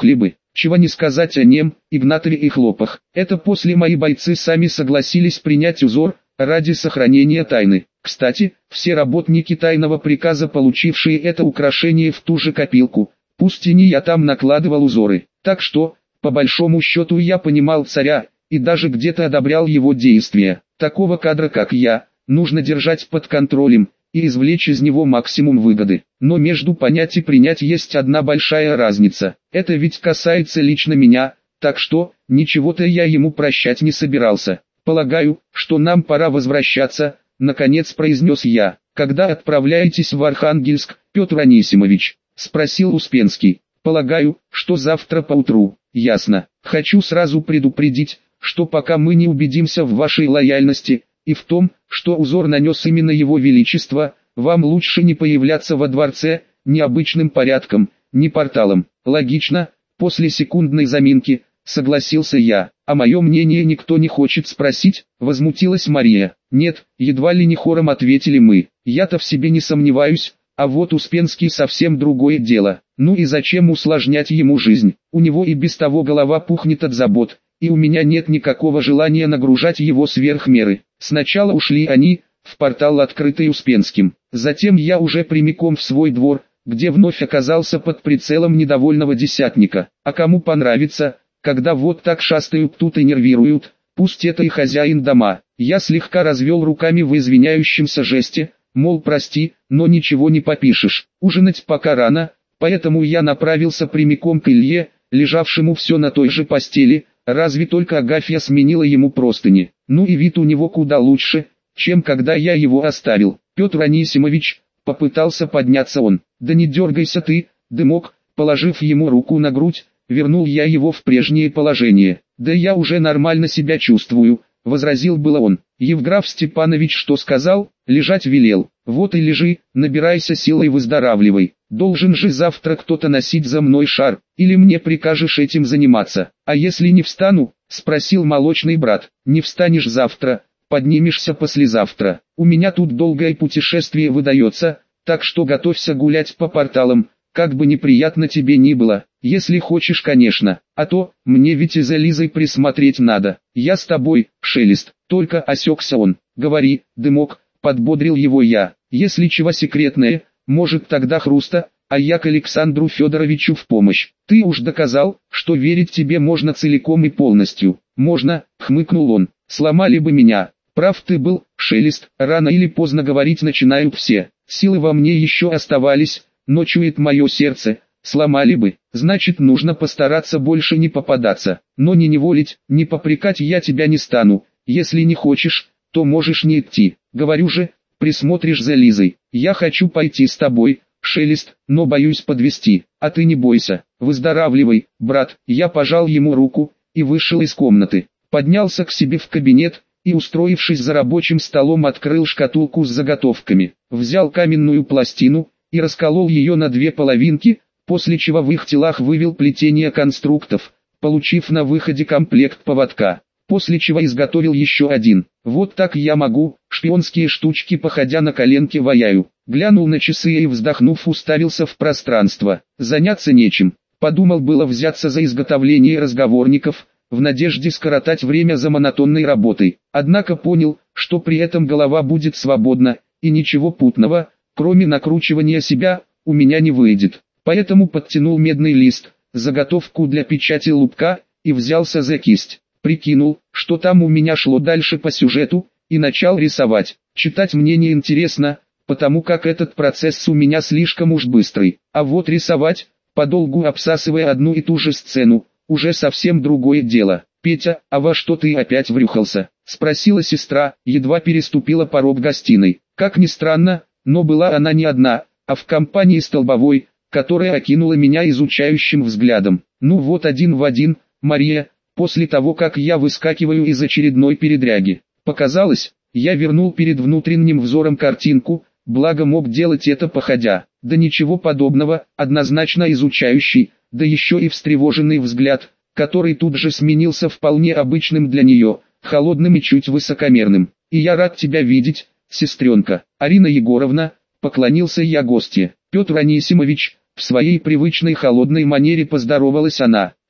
Чего не сказать о нем, Игнатове и Хлопах. Это после мои бойцы сами согласились принять узор, ради сохранения тайны. Кстати, все работники тайного приказа, получившие это украшение в ту же копилку, пусть и не я там накладывал узоры. Так что, по большому счету, я понимал царя, и даже где-то одобрял его действия. Такого кадра, как я, нужно держать под контролем, и извлечь из него максимум выгоды. Но между понять и принять есть одна большая разница. Это ведь касается лично меня, так что, ничего-то я ему прощать не собирался. «Полагаю, что нам пора возвращаться», — наконец произнес я. «Когда отправляетесь в Архангельск, Петр Анисимович?» — спросил Успенский. «Полагаю, что завтра поутру». «Ясно. Хочу сразу предупредить, что пока мы не убедимся в вашей лояльности, и в том, что узор нанес именно его величество, вам лучше не появляться во дворце, ни обычным порядком, ни порталом». «Логично», — после секундной заминки, согласился я. «А мое мнение никто не хочет спросить?» — возмутилась Мария. «Нет», — едва ли не хором ответили мы. «Я-то в себе не сомневаюсь, а вот Успенский совсем другое дело. Ну и зачем усложнять ему жизнь? У него и без того голова пухнет от забот, и у меня нет никакого желания нагружать его сверх меры». Сначала ушли они, в портал, открытый Успенским. Затем я уже прямиком в свой двор, где вновь оказался под прицелом недовольного десятника. А кому понравится, когда вот так шастают тут и нервируют, пусть это и хозяин дома. Я слегка развел руками в извиняющемся жесте, мол, прости, но ничего не попишешь. Ужинать пока рано, поэтому я направился прямиком к Илье, лежавшему все на той же постели, разве только Агафья сменила ему простыни. Ну и вид у него куда лучше, чем когда я его оставил. «Петр Анисимович», — попытался подняться он. «Да не дергайся ты, Дымок», положив ему руку на грудь, вернул я его в прежнее положение. «Да я уже нормально себя чувствую», — возразил было он. «Евграф Степанович что сказал? Лежать велел. Вот и лежи, набирайся сил и выздоравливай. Должен же завтра кто-то носить за мной шар, или мне прикажешь этим заниматься?» «А если не встану?» — спросил молочный брат. «Не встанешь завтра, поднимешься послезавтра. У меня тут долгое путешествие выдается, так что готовься гулять по порталам, как бы неприятно тебе ни было. Если хочешь, конечно, а то, мне ведь и за Лизой присмотреть надо. Я с тобой, Шелест». Только осекся он. «Говори, Дымок», — подбодрил его я. «Если чего секретное, может тогда Хруста, а я к Александру Федоровичу в помощь. Ты уж доказал, что верить тебе можно целиком и полностью». «Можно», — хмыкнул он. «Сломали бы меня». «Прав ты был, Шелест, рано или поздно говорить начинают все. Силы во мне еще оставались, но чует мое сердце, сломали бы. Значит, нужно постараться больше не попадаться, но не неволить, не попрекать я тебя не стану. Если не хочешь, то можешь не идти. Говорю же, присмотришь за Лизой. Я хочу пойти с тобой, Шелест, но боюсь подвести. А ты не бойся, выздоравливай, брат». Я пожал ему руку и вышел из комнаты. Поднялся к себе в кабинет и, устроившись за рабочим столом, открыл шкатулку с заготовками. Взял каменную пластину и расколол ее на две половинки, после чего в их телах вывел плетение конструктов, получив на выходе комплект поводка. После чего изготовил еще один. Вот так я могу, шпионские штучки походя на коленке ваяю. Глянул на часы и, вздохнув, уставился в пространство. Заняться нечем. Подумал было взяться за изготовление разговорников, в надежде скоротать время за монотонной работой. Однако понял, что при этом голова будет свободна, и ничего путного, кроме накручивания себя, у меня не выйдет. Поэтому подтянул медный лист, заготовку для печати лупка, и взялся за кисть. Прикинул, что там у меня шло дальше по сюжету, и начал рисовать. Читать мне не интересно, потому как этот процесс у меня слишком уж быстрый. А вот рисовать, подолгу обсасывая одну и ту же сцену, уже совсем другое дело. «Петя, а во что ты опять врюхался?» — спросила сестра, едва переступила порог гостиной. Как ни странно, но была она не одна, а в компании Столбовой, которая окинула меня изучающим взглядом. Ну вот один в один, Мария, после того как я выскакиваю из очередной передряги. Показалось, я вернул перед внутренним взором картинку, благо мог делать это походя. Да ничего подобного, однозначно изучающий, да еще и встревоженный взгляд, который тут же сменился вполне обычным для нее, холодным и чуть высокомерным. «И я рад тебя видеть, сестренка, Арина Егоровна», — поклонился я гостье. «Петр Анисимович», — в своей привычной холодной манере поздоровалась она.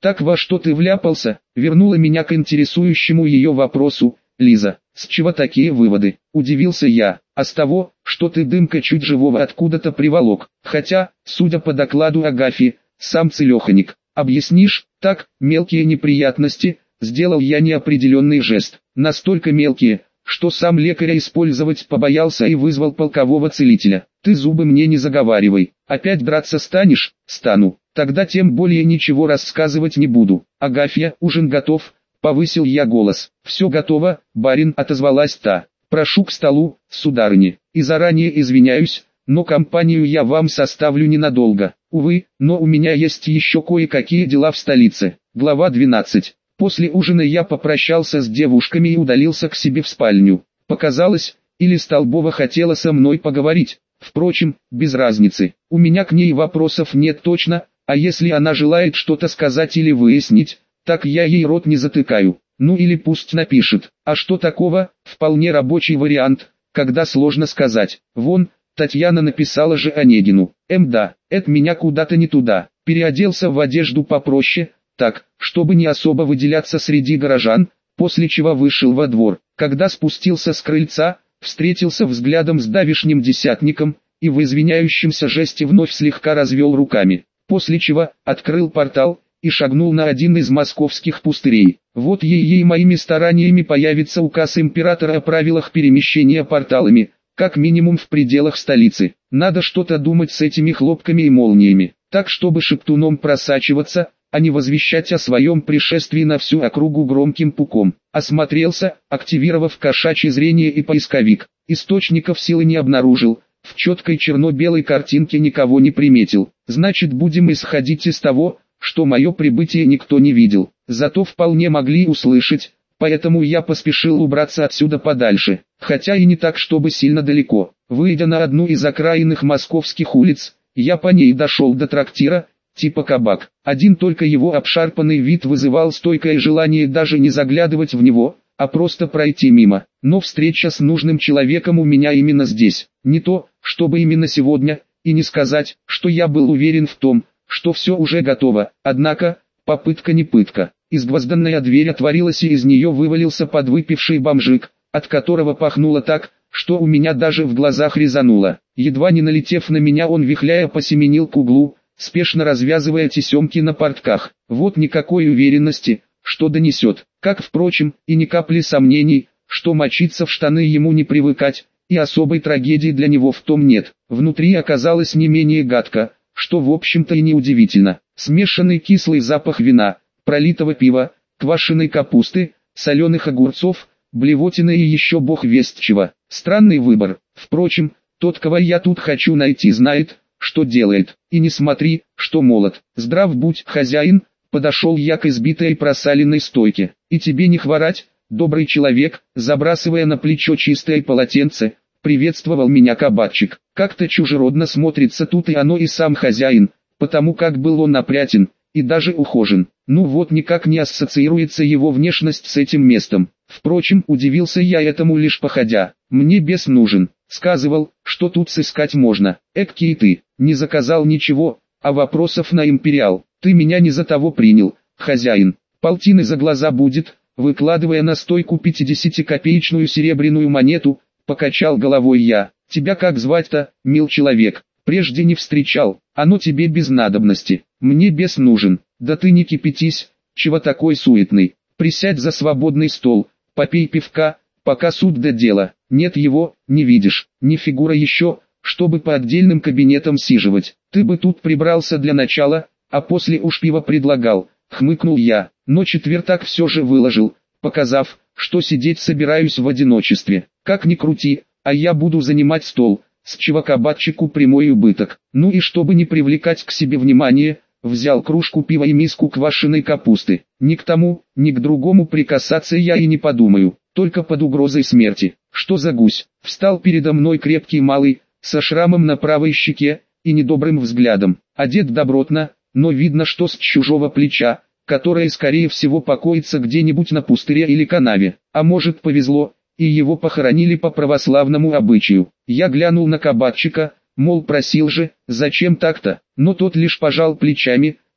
Так во что ты вляпался? Вернула меня к интересующему ее вопросу Лиза. С чего такие выводы? Удивился я. А с того, что ты дымка чуть живого откуда-то приволок. Хотя, судя по докладу Агафьи, сам целеханик. Объяснишь? Так, мелкие неприятности. Сделал я неопределенный жест. Настолько мелкие, что сам лекаря использовать побоялся и вызвал полкового целителя. Ты зубы мне не заговаривай. Опять драться станешь? Стану. Тогда тем более ничего рассказывать не буду. Агафья, ужин готов? Повысил я голос. Все готово, барин, отозвалась та. Прошу к столу, сударыни. И заранее извиняюсь, но компанию я вам составлю ненадолго. Увы, но у меня есть еще кое-какие дела в столице. Глава двенадцать. После ужина я попрощался с девушками и удалился к себе в спальню. Показалось, или Столбова хотела со мной поговорить. Впрочем, без разницы. У меня к ней вопросов нет точно, а если она желает что-то сказать или выяснить, так я ей рот не затыкаю. Ну или пусть напишет. А что такого? Вполне рабочий вариант, когда сложно сказать. Вон, Татьяна написала же Онегину. Эм да, это меня куда-то не туда. Переоделся в одежду попроще, так, чтобы не особо выделяться среди горожан, после чего вышел во двор. Когда спустился с крыльца, встретился взглядом с давишним десятником, и в извиняющемся жесте вновь слегка развел руками. После чего, открыл портал, и шагнул на один из московских пустырей. Вот ей-ей моими стараниями появится указ императора о правилах перемещения порталами, как минимум в пределах столицы. Надо что-то думать с этими хлопками и молниями, так чтобы шептуном просачиваться, а не возвещать о своем пришествии на всю округу громким пуком. Осмотрелся, активировав кошачье зрение и поисковик. Источников силы не обнаружил, в четкой черно-белой картинке никого не приметил. Значит, будем исходить из того, что мое прибытие никто не видел. Зато вполне могли услышать, поэтому я поспешил убраться отсюда подальше. Хотя и не так, чтобы сильно далеко. Выйдя на одну из окраинных московских улиц, я по ней дошел до трактира, типа кабак. Один только его обшарпанный вид вызывал стойкое желание даже не заглядывать в него, а просто пройти мимо. Но встреча с нужным человеком у меня именно здесь. Не то, чтобы именно сегодня, и не сказать, что я был уверен в том, что все уже готово. Однако, попытка не пытка. Изгвозданная дверь отворилась, и из нее вывалился подвыпивший бомжик, от которого пахнуло так, что у меня даже в глазах резануло. Едва не налетев на меня, он вихляя посеменил к углу, спешно развязывая тесемки на портках. Вот никакой уверенности, что донесет, как, впрочем, и ни капли сомнений, что мочиться в штаны ему не привыкать, и особой трагедии для него в том нет. Внутри оказалось не менее гадко, что в общем-то и не удивительно. Смешанный кислый запах вина, пролитого пива, квашеной капусты, соленых огурцов, блевотины и еще бог весть чего. Странный выбор. Впрочем, тот, кого я тут хочу найти, знает, что делает. И не смотри, что молод. Здрав будь, хозяин, подошел я к избитой просаленной стойке. И тебе не хворать, добрый человек, забрасывая на плечо чистое полотенце, приветствовал меня кабачик. Как-то чужеродно смотрится тут и оно, и сам хозяин, потому как был он опрятен, и даже ухожен. Ну вот никак не ассоциируется его внешность с этим местом. Впрочем, удивился я этому лишь походя. Мне бес нужен. Сказывал, что тут сыскать можно. Эккий ты, не заказал ничего, а вопросов на империал. Ты меня не за того принял, хозяин. Полтины за глаза будет, выкладывая на стойку пятидесятикопеечную серебряную монету, покачал головой я. Тебя как звать-то, мил человек? Прежде не встречал, оно тебе без надобности. Мне бес нужен. Да ты не кипятись, чего такой суетный. Присядь за свободный стол, попей пивка, пока суд до дела. Нет его, не видишь, ни фигура еще, чтобы по отдельным кабинетам сиживать. Ты бы тут прибрался для начала, а после уж пиво предлагал, хмыкнул я. Но четвертак все же выложил, показав, что сидеть собираюсь в одиночестве. Как ни крути, а я буду занимать стол, с чего кабачику прямой убыток. Ну и чтобы не привлекать к себе внимание, взял кружку пива и миску квашеной капусты. Ни к тому, ни к другому прикасаться я и не подумаю, только под угрозой смерти. Что за гусь? Встал передо мной крепкий малый, со шрамом на правой щеке, и недобрым взглядом. Одет добротно, но видно, что с чужого плеча, которое скорее всего покоится где-нибудь на пустыре или канаве. А может, повезло, и его похоронили по православному обычаю. Я глянул на кабачика, мол, просил же, зачем так-то, но тот лишь пожал плечами,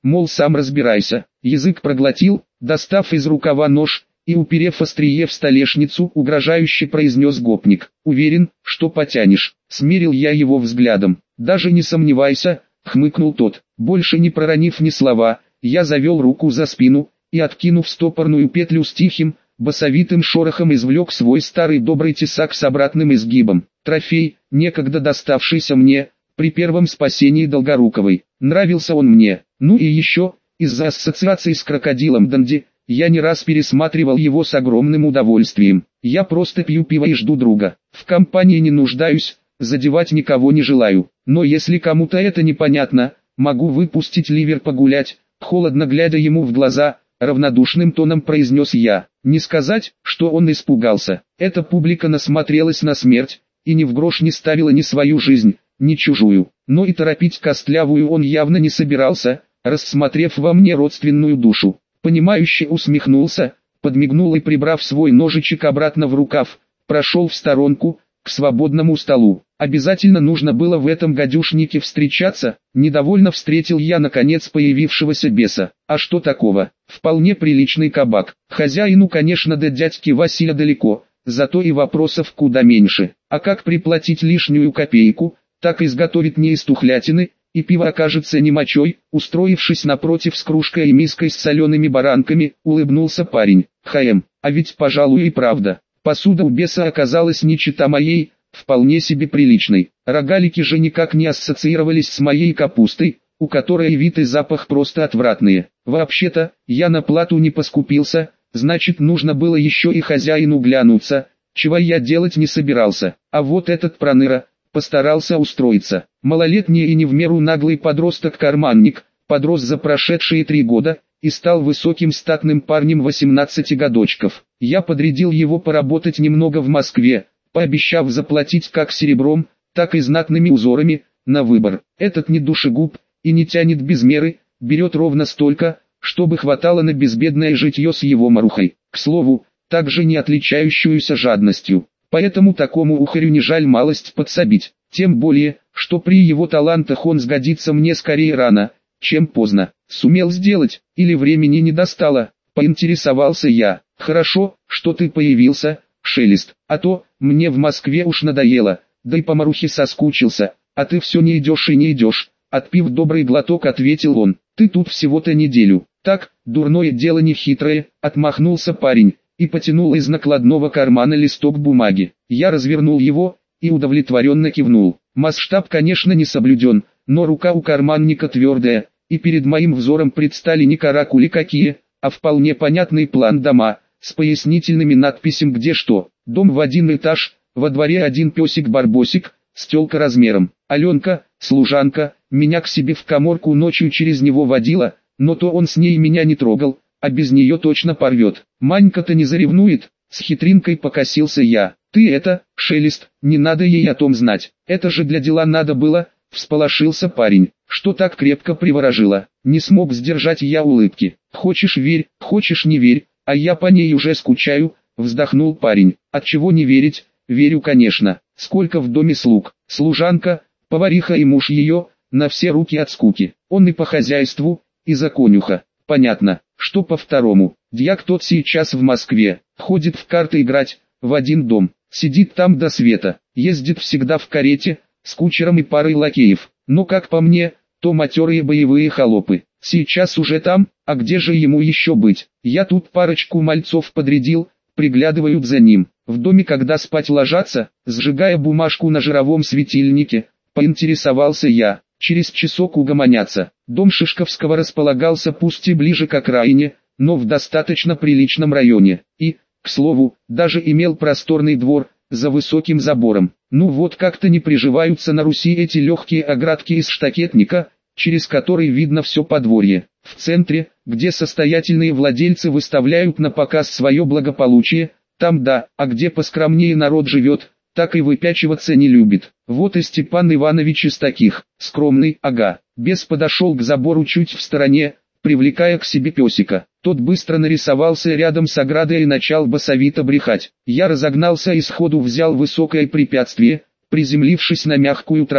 мол сам разбирайся. Язык проглотил, достав из рукава нож, и уперев острие в столешницу, угрожающе произнес гопник. «Уверен, что потянешь». Смерил я его взглядом. «Даже не сомневайся», хмыкнул тот. Больше не проронив ни слова, я завел руку за спину, и откинув стопорную петлю с тихим, басовитым шорохом извлек свой старый добрый тесак с обратным изгибом. Трофей, некогда доставшийся мне, при первом спасении Долгоруковой. Нравился он мне. Ну и еще, из-за ассоциации с крокодилом Данди, я не раз пересматривал его с огромным удовольствием. Я просто пью пиво и жду друга. В компании не нуждаюсь, задевать никого не желаю. Но если кому-то это непонятно, могу выпустить ливер погулять. Холодно глядя ему в глаза, равнодушным тоном произнес я. Не сказать, что он испугался. Эта публика насмотрелась на смерть, и ни в грош не ставила ни свою жизнь, ни чужую. Но и торопить костлявую он явно не собирался, рассмотрев во мне родственную душу. Понимающе усмехнулся, подмигнул и, прибрав свой ножичек обратно в рукав, прошел в сторонку, к свободному столу. Обязательно нужно было в этом гадюшнике встречаться, недовольно встретил я наконец появившегося беса. А что такого? Вполне приличный кабак. Хозяину, конечно, до дядьки Василия далеко, зато и вопросов куда меньше. А как приплатить лишнюю копейку, так изготовить не из тухлятины, и пиво окажется не мочой. Устроившись напротив с кружкой и миской с солеными баранками, улыбнулся парень. Хм, а ведь пожалуй и правда. Посуда у беса оказалась не чета моей, вполне себе приличной. Рогалики же никак не ассоциировались с моей капустой, у которой вид и запах просто отвратные. Вообще-то, я на плату не поскупился, значит нужно было еще и хозяину глянуться, чего я делать не собирался. А вот этот проныра постарался устроиться. Малолетний и не в меру наглый подросток-карманник, подрос за прошедшие три года, и стал высоким статным парнем восемнадцати годочков. Я подрядил его поработать немного в Москве, пообещав заплатить как серебром, так и знатными узорами, на выбор. Этот не душегуб, и не тянет без меры, берет ровно столько, чтобы хватало на безбедное житье с его марухой. К слову, также не отличающуюся жадностью. Поэтому такому ухарю не жаль малость подсобить. Тем более, что при его талантах он сгодится мне скорее рано, чем поздно. Сумел сделать, или времени не достало, поинтересовался я. Хорошо, что ты появился, Шелест, а то, мне в Москве уж надоело, да и по марухе соскучился, а ты все не идешь и не идешь. Отпив добрый глоток, ответил он. Ты тут всего-то неделю. Так, дурное дело не хитрое, отмахнулся парень, и потянул из накладного кармана листок бумаги. Я развернул его, и удовлетворенно кивнул. Масштаб, конечно, не соблюден, но рука у карманника твердая, и перед моим взором предстали не каракули какие, а вполне понятный план дома, с пояснительными надписями где что. Дом в один этаж, во дворе один песик-барбосик, с тёлка размером. Аленка, служанка, меня к себе в каморку ночью через него водила, но то он с ней меня не трогал, а без нее точно порвет. Манька-то не заревнует, с хитринкой покосился я. Ты это, Шелест, не надо ей о том знать, это же для дела надо было, всполошился парень. Что так крепко приворожило? Не смог сдержать я улыбки. Хочешь верь, хочешь не верь, а я по ней уже скучаю, вздохнул парень. Отчего не верить? Верю, конечно. Сколько в доме слуг, служанка, повариха и муж ее, на все руки от скуки. Он и по хозяйству, и за конюха. Понятно, что по второму. Дьяк тот сейчас в Москве, ходит в карты играть, в один дом, сидит там до света, ездит всегда в карете, с кучером и парой лакеев. Но как по мне, то матерые боевые холопы. Сейчас уже там, а где же ему еще быть? Я тут парочку мальцов подрядил, приглядывают за ним. В доме, когда спать ложатся, сжигая бумажку на жировом светильнике, поинтересовался я. Через часок угомонятся. Дом Шишковского располагался пусть и ближе к окраине, но в достаточно приличном районе. И, к слову, даже имел просторный двор, за высоким забором. Ну вот как-то не приживаются на Руси эти легкие оградки из штакетника, через который видно все подворье. В центре, где состоятельные владельцы выставляют на показ свое благополучие, там да, а где поскромнее народ живет, так и выпячиваться не любит. Вот и Степан Иванович из таких, скромный, ага. Бес подошел к забору чуть в стороне, привлекая к себе песика. Тот быстро нарисовался рядом с оградой и начал басовито брехать. Я разогнался и сходу взял высокое препятствие, приземлившись на мягкую траву.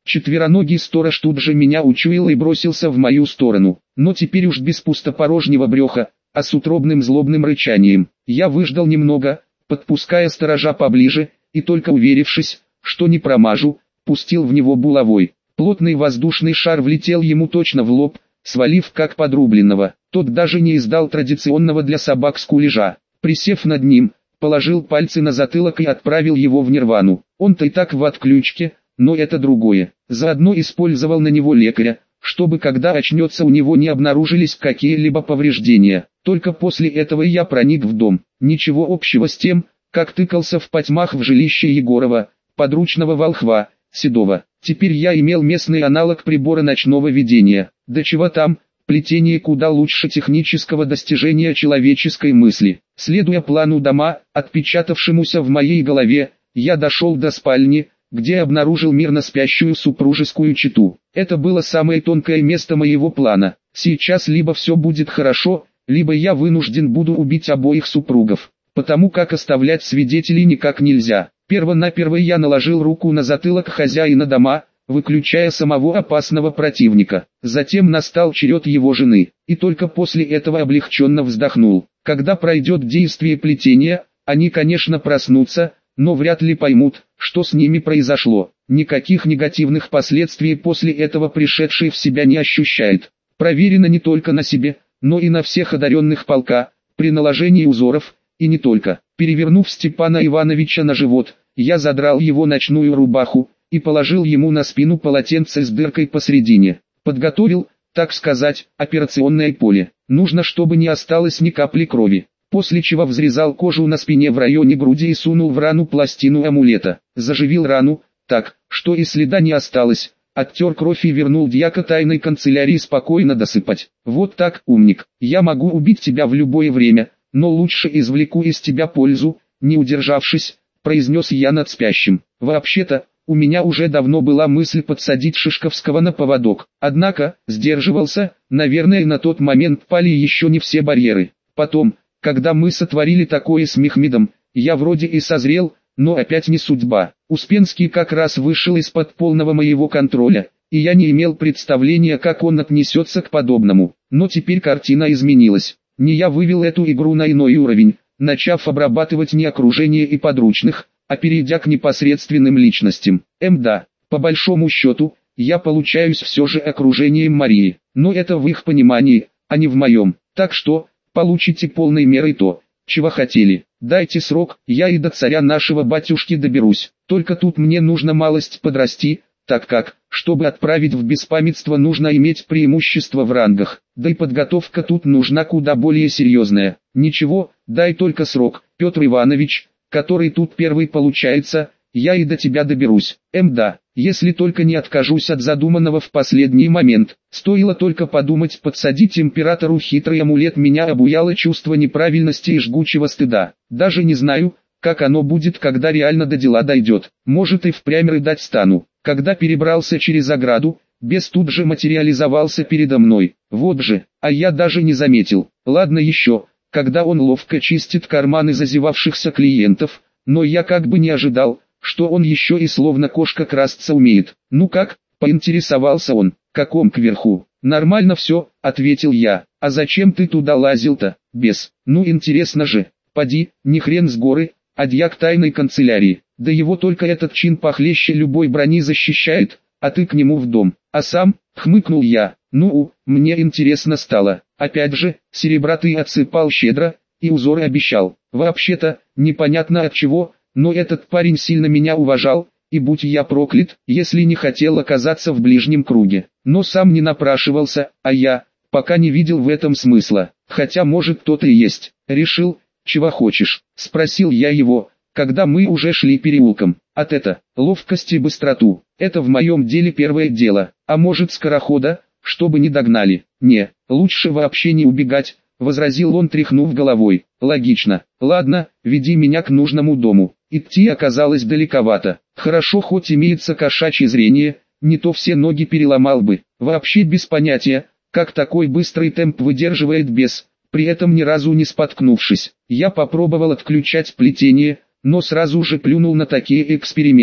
Четвероногий сторож тут же меня учуял и бросился в мою сторону, но теперь уж без пустопорожнего брёха, а с утробным злобным рычанием. Я выждал немного, подпуская сторожа поближе, и только уверившись, что не промажу, пустил в него булавой. Плотный воздушный шар влетел ему точно в лоб, свалив как подрубленного. Тот даже не издал традиционного для собак скулежа. Присев над ним, положил пальцы на затылок и отправил его в нирвану. Он-то и так в отключке, но это другое. Заодно использовал на него лекаря, чтобы когда очнется у него не обнаружились какие-либо повреждения. Только после этого я проник в дом. Ничего общего с тем, как тыкался в потьмах в жилище Егорова, подручного волхва, Седова. Теперь я имел местный аналог прибора ночного видения. Да чего там, плетение куда лучше технического достижения человеческой мысли. Следуя плану дома, отпечатавшемуся в моей голове, я дошел до спальни, где обнаружил мирно спящую супружескую чету. Это было самое тонкое место моего плана. Сейчас либо все будет хорошо, либо я вынужден буду убить обоих супругов, потому как оставлять свидетелей никак нельзя. Первонаперво я наложил руку на затылок хозяина дома, выключая самого опасного противника. Затем настал черед его жены, и только после этого облегченно вздохнул. Когда пройдет действие плетения, они, конечно, проснутся, но вряд ли поймут, что с ними произошло. Никаких негативных последствий после этого пришедший в себя не ощущает. Проверено не только на себе, но и на всех одаренных полка, при наложении узоров, и не только. Перевернув Степана Ивановича на живот, я задрал его ночную рубаху и положил ему на спину полотенце с дыркой посредине. Подготовил, так сказать, операционное поле. Нужно, чтобы не осталось ни капли крови. После чего взрезал кожу на спине в районе груди и сунул в рану пластину амулета. Заживил рану, так, что и следа не осталось. Оттер кровь и вернул дьяка тайной канцелярии спокойно досыпать. Вот так, умник, я могу убить тебя в любое время, но лучше извлеку из тебя пользу, не удержавшись, произнес я над спящим. Вообще-то, у меня уже давно была мысль подсадить Шишковского на поводок. Однако, сдерживался, наверное, на тот момент пали еще не все барьеры. Потом, когда мы сотворили такое с Мехмедом, я вроде и созрел, но опять не судьба. Успенский как раз вышел из-под полного моего контроля, и я не имел представления, как он отнесется к подобному. Но теперь картина изменилась. Не я вывел эту игру на иной уровень, начав обрабатывать не окружение и подручных, а перейдя к непосредственным личностям. Мда, по большому счету, я получаюсь все же окружением Марии, но это в их понимании, а не в моем. Так что, получите полной мерой то, чего хотели. Дайте срок, я и до царя нашего батюшки доберусь. Только тут мне нужно малость подрасти, так как, чтобы отправить в беспамятство, нужно иметь преимущество в рангах. Да и подготовка тут нужна куда более серьезная. Ничего, дай только срок, Петр Иванович, который тут первый получается, я и до тебя доберусь. Мда, если только не откажусь от задуманного в последний момент. Стоило только подумать подсадить императору хитрый амулет, меня обуяло чувство неправильности и жгучего стыда. Даже не знаю, как оно будет, когда реально до дела дойдет. Может, и впрямь рыдать стану. Когда перебрался через ограду, бес тут же материализовался передо мной. Вот же, а я даже не заметил. Ладно еще, когда он ловко чистит карманы зазевавшихся клиентов, но я как бы не ожидал, что он еще и словно кошка красться умеет. Ну как, поинтересовался он, каком кверху? Нормально все, ответил я. А зачем ты туда лазил-то, бес? Ну интересно же, поди, не хрен с горы, а дьяк тайной канцелярии. Да его только этот чин похлеще любой брони защищает, а ты к нему в дом. А сам, хмыкнул я, ну, мне интересно стало. Опять же, серебра ты отсыпал щедро, и узоры обещал. Вообще-то, непонятно от чего, но этот парень сильно меня уважал, и будь я проклят, если не хотел оказаться в ближнем круге. Но сам не напрашивался, а я, пока не видел в этом смысла. Хотя может кто-то и есть. Решил, чего хочешь, спросил я его, когда мы уже шли переулком. От это, ловкость и быстроту, это в моем деле первое дело. А может скорохода, чтобы не догнали. Не, лучше вообще не убегать, возразил он, тряхнув головой. Логично. Ладно, веди меня к нужному дому. Идти оказалось далековато. Хорошо хоть имеется кошачье зрение, не то все ноги переломал бы. Вообще без понятия, как такой быстрый темп выдерживает бес, при этом ни разу не споткнувшись. Я попробовал отключать плетение, но сразу же плюнул на такие эксперименты.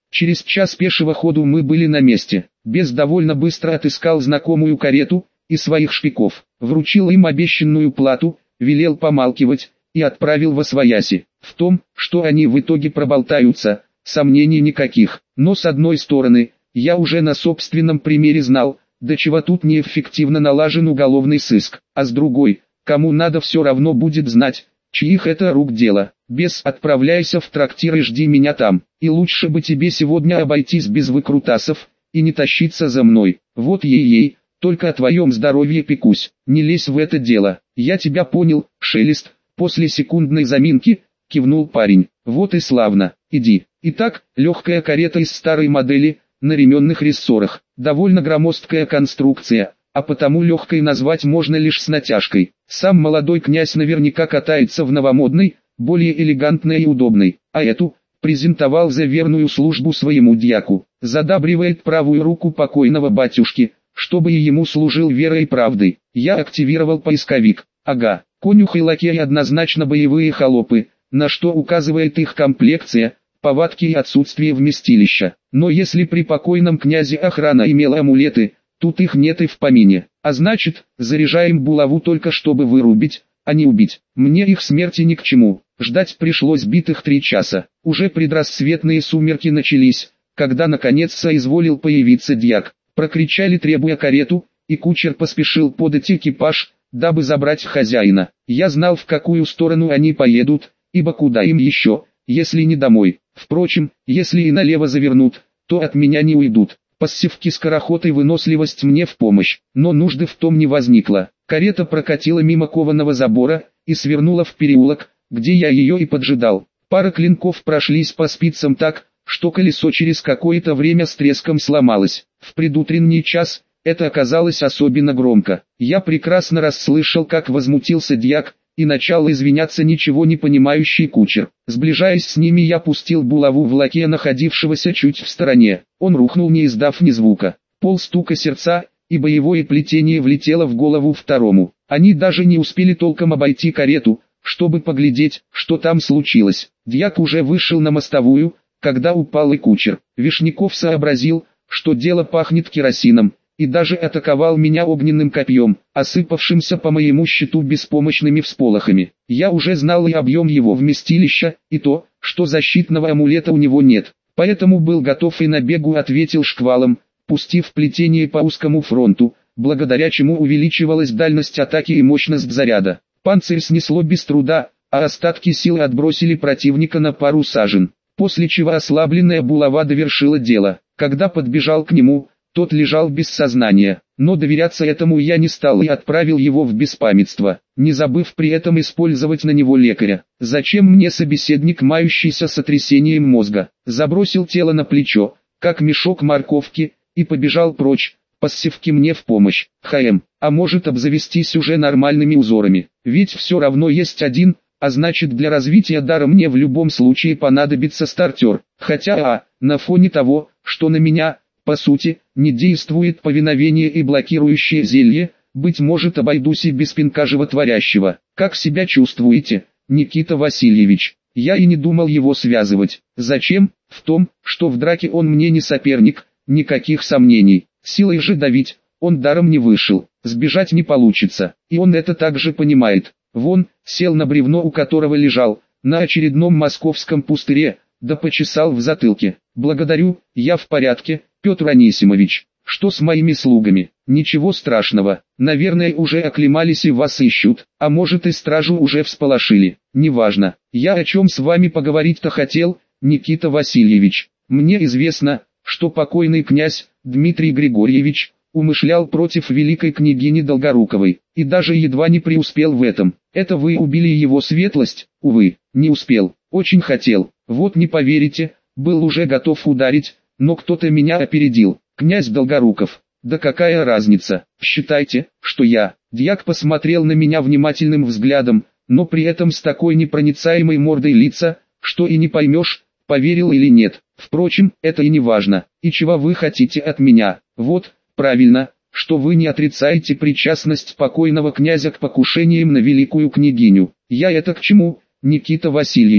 Через час пешего ходу мы были на месте. Бес довольно быстро отыскал знакомую карету и своих шпиков, вручил им обещанную плату, велел помалкивать и отправил восвояси. В том, что они в итоге проболтаются, сомнений никаких. Но с одной стороны, я уже на собственном примере знал, до чего тут неэффективно налажен уголовный сыск, а с другой, кому надо все равно будет знать, чьих это рук дело. Бес, отправляйся в трактир и жди меня там, и лучше бы тебе сегодня обойтись без выкрутасов, и не тащиться за мной. Вот ей-ей, только о твоем здоровье пекусь, не лезь в это дело. Я тебя понял, Шелест. После секундной заминки, кивнул парень. Вот и славно, иди. Итак, легкая карета из старой модели, на ременных рессорах, довольно громоздкая конструкция, а потому легкой назвать можно лишь с натяжкой. Сам молодой князь наверняка катается в новомодной, более элегантной и удобной, а эту, презентовал за верную службу своему дьяку, задабривает правую руку покойного батюшки, чтобы и ему служил верой и правдой. Я активировал поисковик, ага, конюх и лакей однозначно боевые холопы, на что указывает их комплекция, повадки и отсутствие вместилища. Но если при покойном князе охрана имела амулеты, тут их нет и в помине. А значит, заряжаем булаву только чтобы вырубить, а не убить. Мне их смерти ни к чему. Ждать пришлось битых три часа. Уже предрассветные сумерки начались, когда наконец соизволил появиться дьяк. Прокричали, требуя карету, и кучер поспешил подать экипаж, дабы забрать хозяина. Я знал, в какую сторону они поедут, ибо куда им еще, если не домой. Впрочем, если и налево завернут, то от меня не уйдут. Пассивки скороход и выносливость мне в помощь, но нужды в том не возникло. Карета прокатила мимо кованого забора и свернула в переулок, где я ее и поджидал. Пара клинков прошлись по спицам так, что колесо через какое-то время с треском сломалось. В предутренний час это оказалось особенно громко. Я прекрасно расслышал, как возмутился дьяк, и начал извиняться ничего не понимающий кучер. Сближаясь с ними, я пустил булаву в лакея, находившегося чуть в стороне. Он рухнул, не издав ни звука. Полстука сердца, и боевое плетение влетело в голову второму. Они даже не успели толком обойти карету, чтобы поглядеть, что там случилось. Дьяк уже вышел на мостовую, когда упал и кучер. Вишняков сообразил, что дело пахнет керосином, и даже атаковал меня огненным копьем, осыпавшимся по моему щиту беспомощными всполохами. Я уже знал и объем его вместилища, и то, что защитного амулета у него нет, поэтому был готов и на бегу ответил шквалом, пустив плетение по узкому фронту, благодаря чему увеличивалась дальность атаки и мощность заряда. Панцирь снесло без труда, а остатки силы отбросили противника на пару сажен, после чего ослабленная булава довершила дело. Когда подбежал к нему, тот лежал без сознания, но доверяться этому я не стал и отправил его в беспамятство, не забыв при этом использовать на него лекаря. Зачем мне собеседник, мающийся сотрясением мозга? Забросил тело на плечо, как мешок морковки, и побежал прочь, пассивки мне в помощь. ХМ, а может обзавестись уже нормальными узорами, ведь все равно есть один, а значит для развития дара мне в любом случае понадобится стартер. Хотя а, на фоне того, что на меня, по сути, не действует повиновение и блокирующее зелье, быть может обойдусь и без пинка животворящего. Как себя чувствуете, Никита Васильевич? Я и не думал его связывать. Зачем? В том, что в драке он мне не соперник, никаких сомнений. Силой же давить, он даром не вышел, сбежать не получится, и он это также понимает. Вон, сел на бревно, у которого лежал, на очередном московском пустыре, да почесал в затылке. Благодарю, я в порядке, Петр Анисимович. Что с моими слугами? Ничего страшного, наверное уже оклемались и вас ищут, а может и стражу уже всполошили. Неважно, я о чем с вами поговорить-то хотел, Никита Васильевич. Мне известно, что покойный князь, Дмитрий Григорьевич, умышлял против великой княгини Долгоруковой, и даже едва не преуспел в этом. Это вы убили его светлость? Увы, не успел, очень хотел. Вот не поверите, был уже готов ударить, но кто-то меня опередил. Князь Долгоруков. Да какая разница, считайте, что я. Дьяк посмотрел на меня внимательным взглядом, но при этом с такой непроницаемой мордой лица, что и не поймешь, поверил или нет. Впрочем, это и не важно. И чего вы хотите от меня? Вот, правильно, что вы не отрицаете причастность покойного князя к покушениям на великую княгиню. Я это к чему, Никита Васильевич?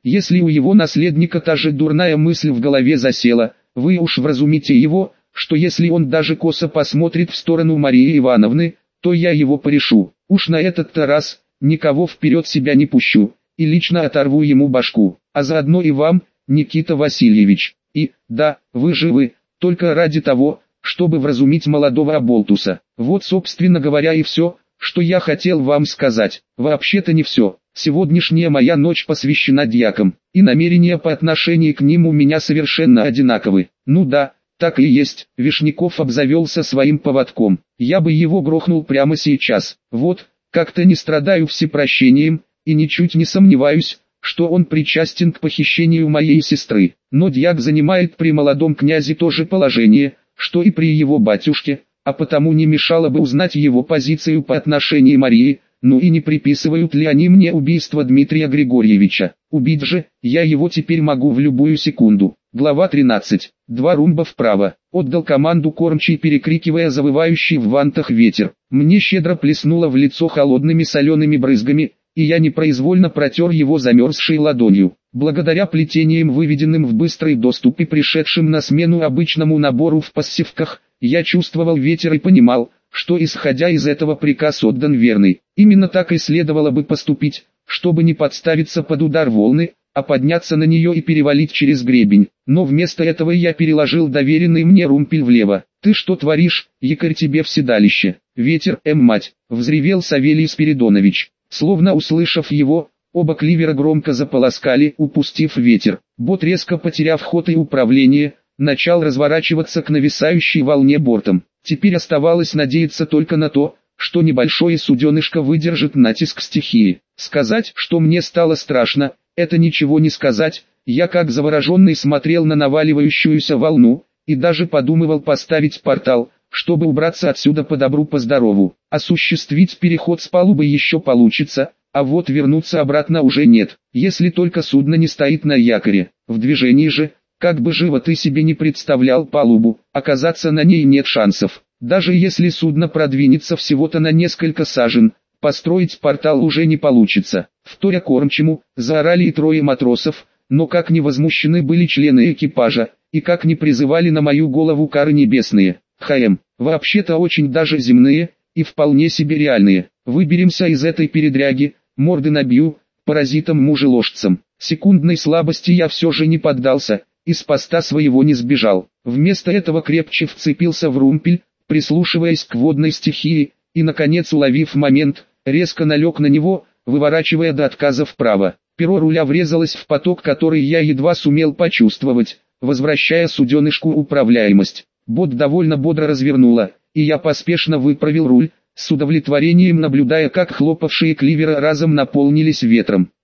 Если у его наследника та же дурная мысль в голове засела, вы уж вразумите его, что если он даже косо посмотрит в сторону Марии Ивановны, то я его порешу. Уж на этот-то раз никого вперед себя не пущу, и лично оторву ему башку, а заодно и вам, Никита Васильевич. И, да, вы живы, только ради того, чтобы вразумить молодого оболтуса. Вот собственно говоря и все, что я хотел вам сказать. Вообще-то не все. Сегодняшняя моя ночь посвящена дьякам, и намерения по отношению к ним у меня совершенно одинаковы. Ну да, так и есть, Вишняков обзавелся своим поводком. Я бы его грохнул прямо сейчас. Вот, как-то не страдаю всепрощением, и ничуть не сомневаюсь, что он причастен к похищению моей сестры. Но дьяк занимает при молодом князе то же положение, что и при его батюшке, а потому не мешало бы узнать его позицию по отношению Марии. Ну и не приписывают ли они мне убийство Дмитрия Григорьевича? Убить же, я его теперь могу в любую секунду. Глава тринадцать. Два румба вправо. Отдал команду кормчий, перекрикивая завывающий в вантах ветер. Мне щедро плеснуло в лицо холодными солеными брызгами, и я непроизвольно протер его замерзшей ладонью. Благодаря плетениям, выведенным в быстрый доступ и пришедшим на смену обычному набору в пассивках, я чувствовал ветер и понимал, что исходя из этого приказ отдан верный. Именно так и следовало бы поступить, чтобы не подставиться под удар волны, а подняться на нее и перевалить через гребень. Но вместо этого я переложил доверенный мне румпель влево. «Ты что творишь, якорь тебе в седалище!» «Ветер, эм мать!» — взревел Савелий Спиридонович. Словно услышав его, оба кливера громко заполоскали, упустив ветер. Бот, резко потеряв ход и управление, начал разворачиваться к нависающей волне бортом. Теперь оставалось надеяться только на то, что небольшое суденышко выдержит натиск стихии. Сказать, что мне стало страшно, это ничего не сказать. Я как завороженный смотрел на наваливающуюся волну, и даже подумывал поставить портал, чтобы убраться отсюда по добру по здорову. Осуществить переход с палубы еще получится, а вот вернуться обратно уже нет, если только судно не стоит на якоре. В движении же, как бы живо ты себе не представлял палубу, оказаться на ней нет шансов. Даже если судно продвинется всего-то на несколько сажен, построить портал уже не получится. Вторя кормчему, заорали и трое матросов, но как не возмущены были члены экипажа, и как не призывали на мою голову кары небесные. ХМ, вообще-то очень даже земные, и вполне себе реальные. Выберемся из этой передряги, морды набью, паразитам-мужеложцам. Секундной слабости я все же не поддался, из поста своего не сбежал. Вместо этого крепче вцепился в румпель, прислушиваясь к водной стихии, и наконец, уловив момент, резко налег на него, выворачивая до отказа вправо. Перо руля врезалось в поток, который я едва сумел почувствовать, возвращая суденышку управляемость. Бот довольно бодро развернуло, и я поспешно выправил руль, с удовлетворением наблюдая, как хлопавшие кливеры разом наполнились ветром.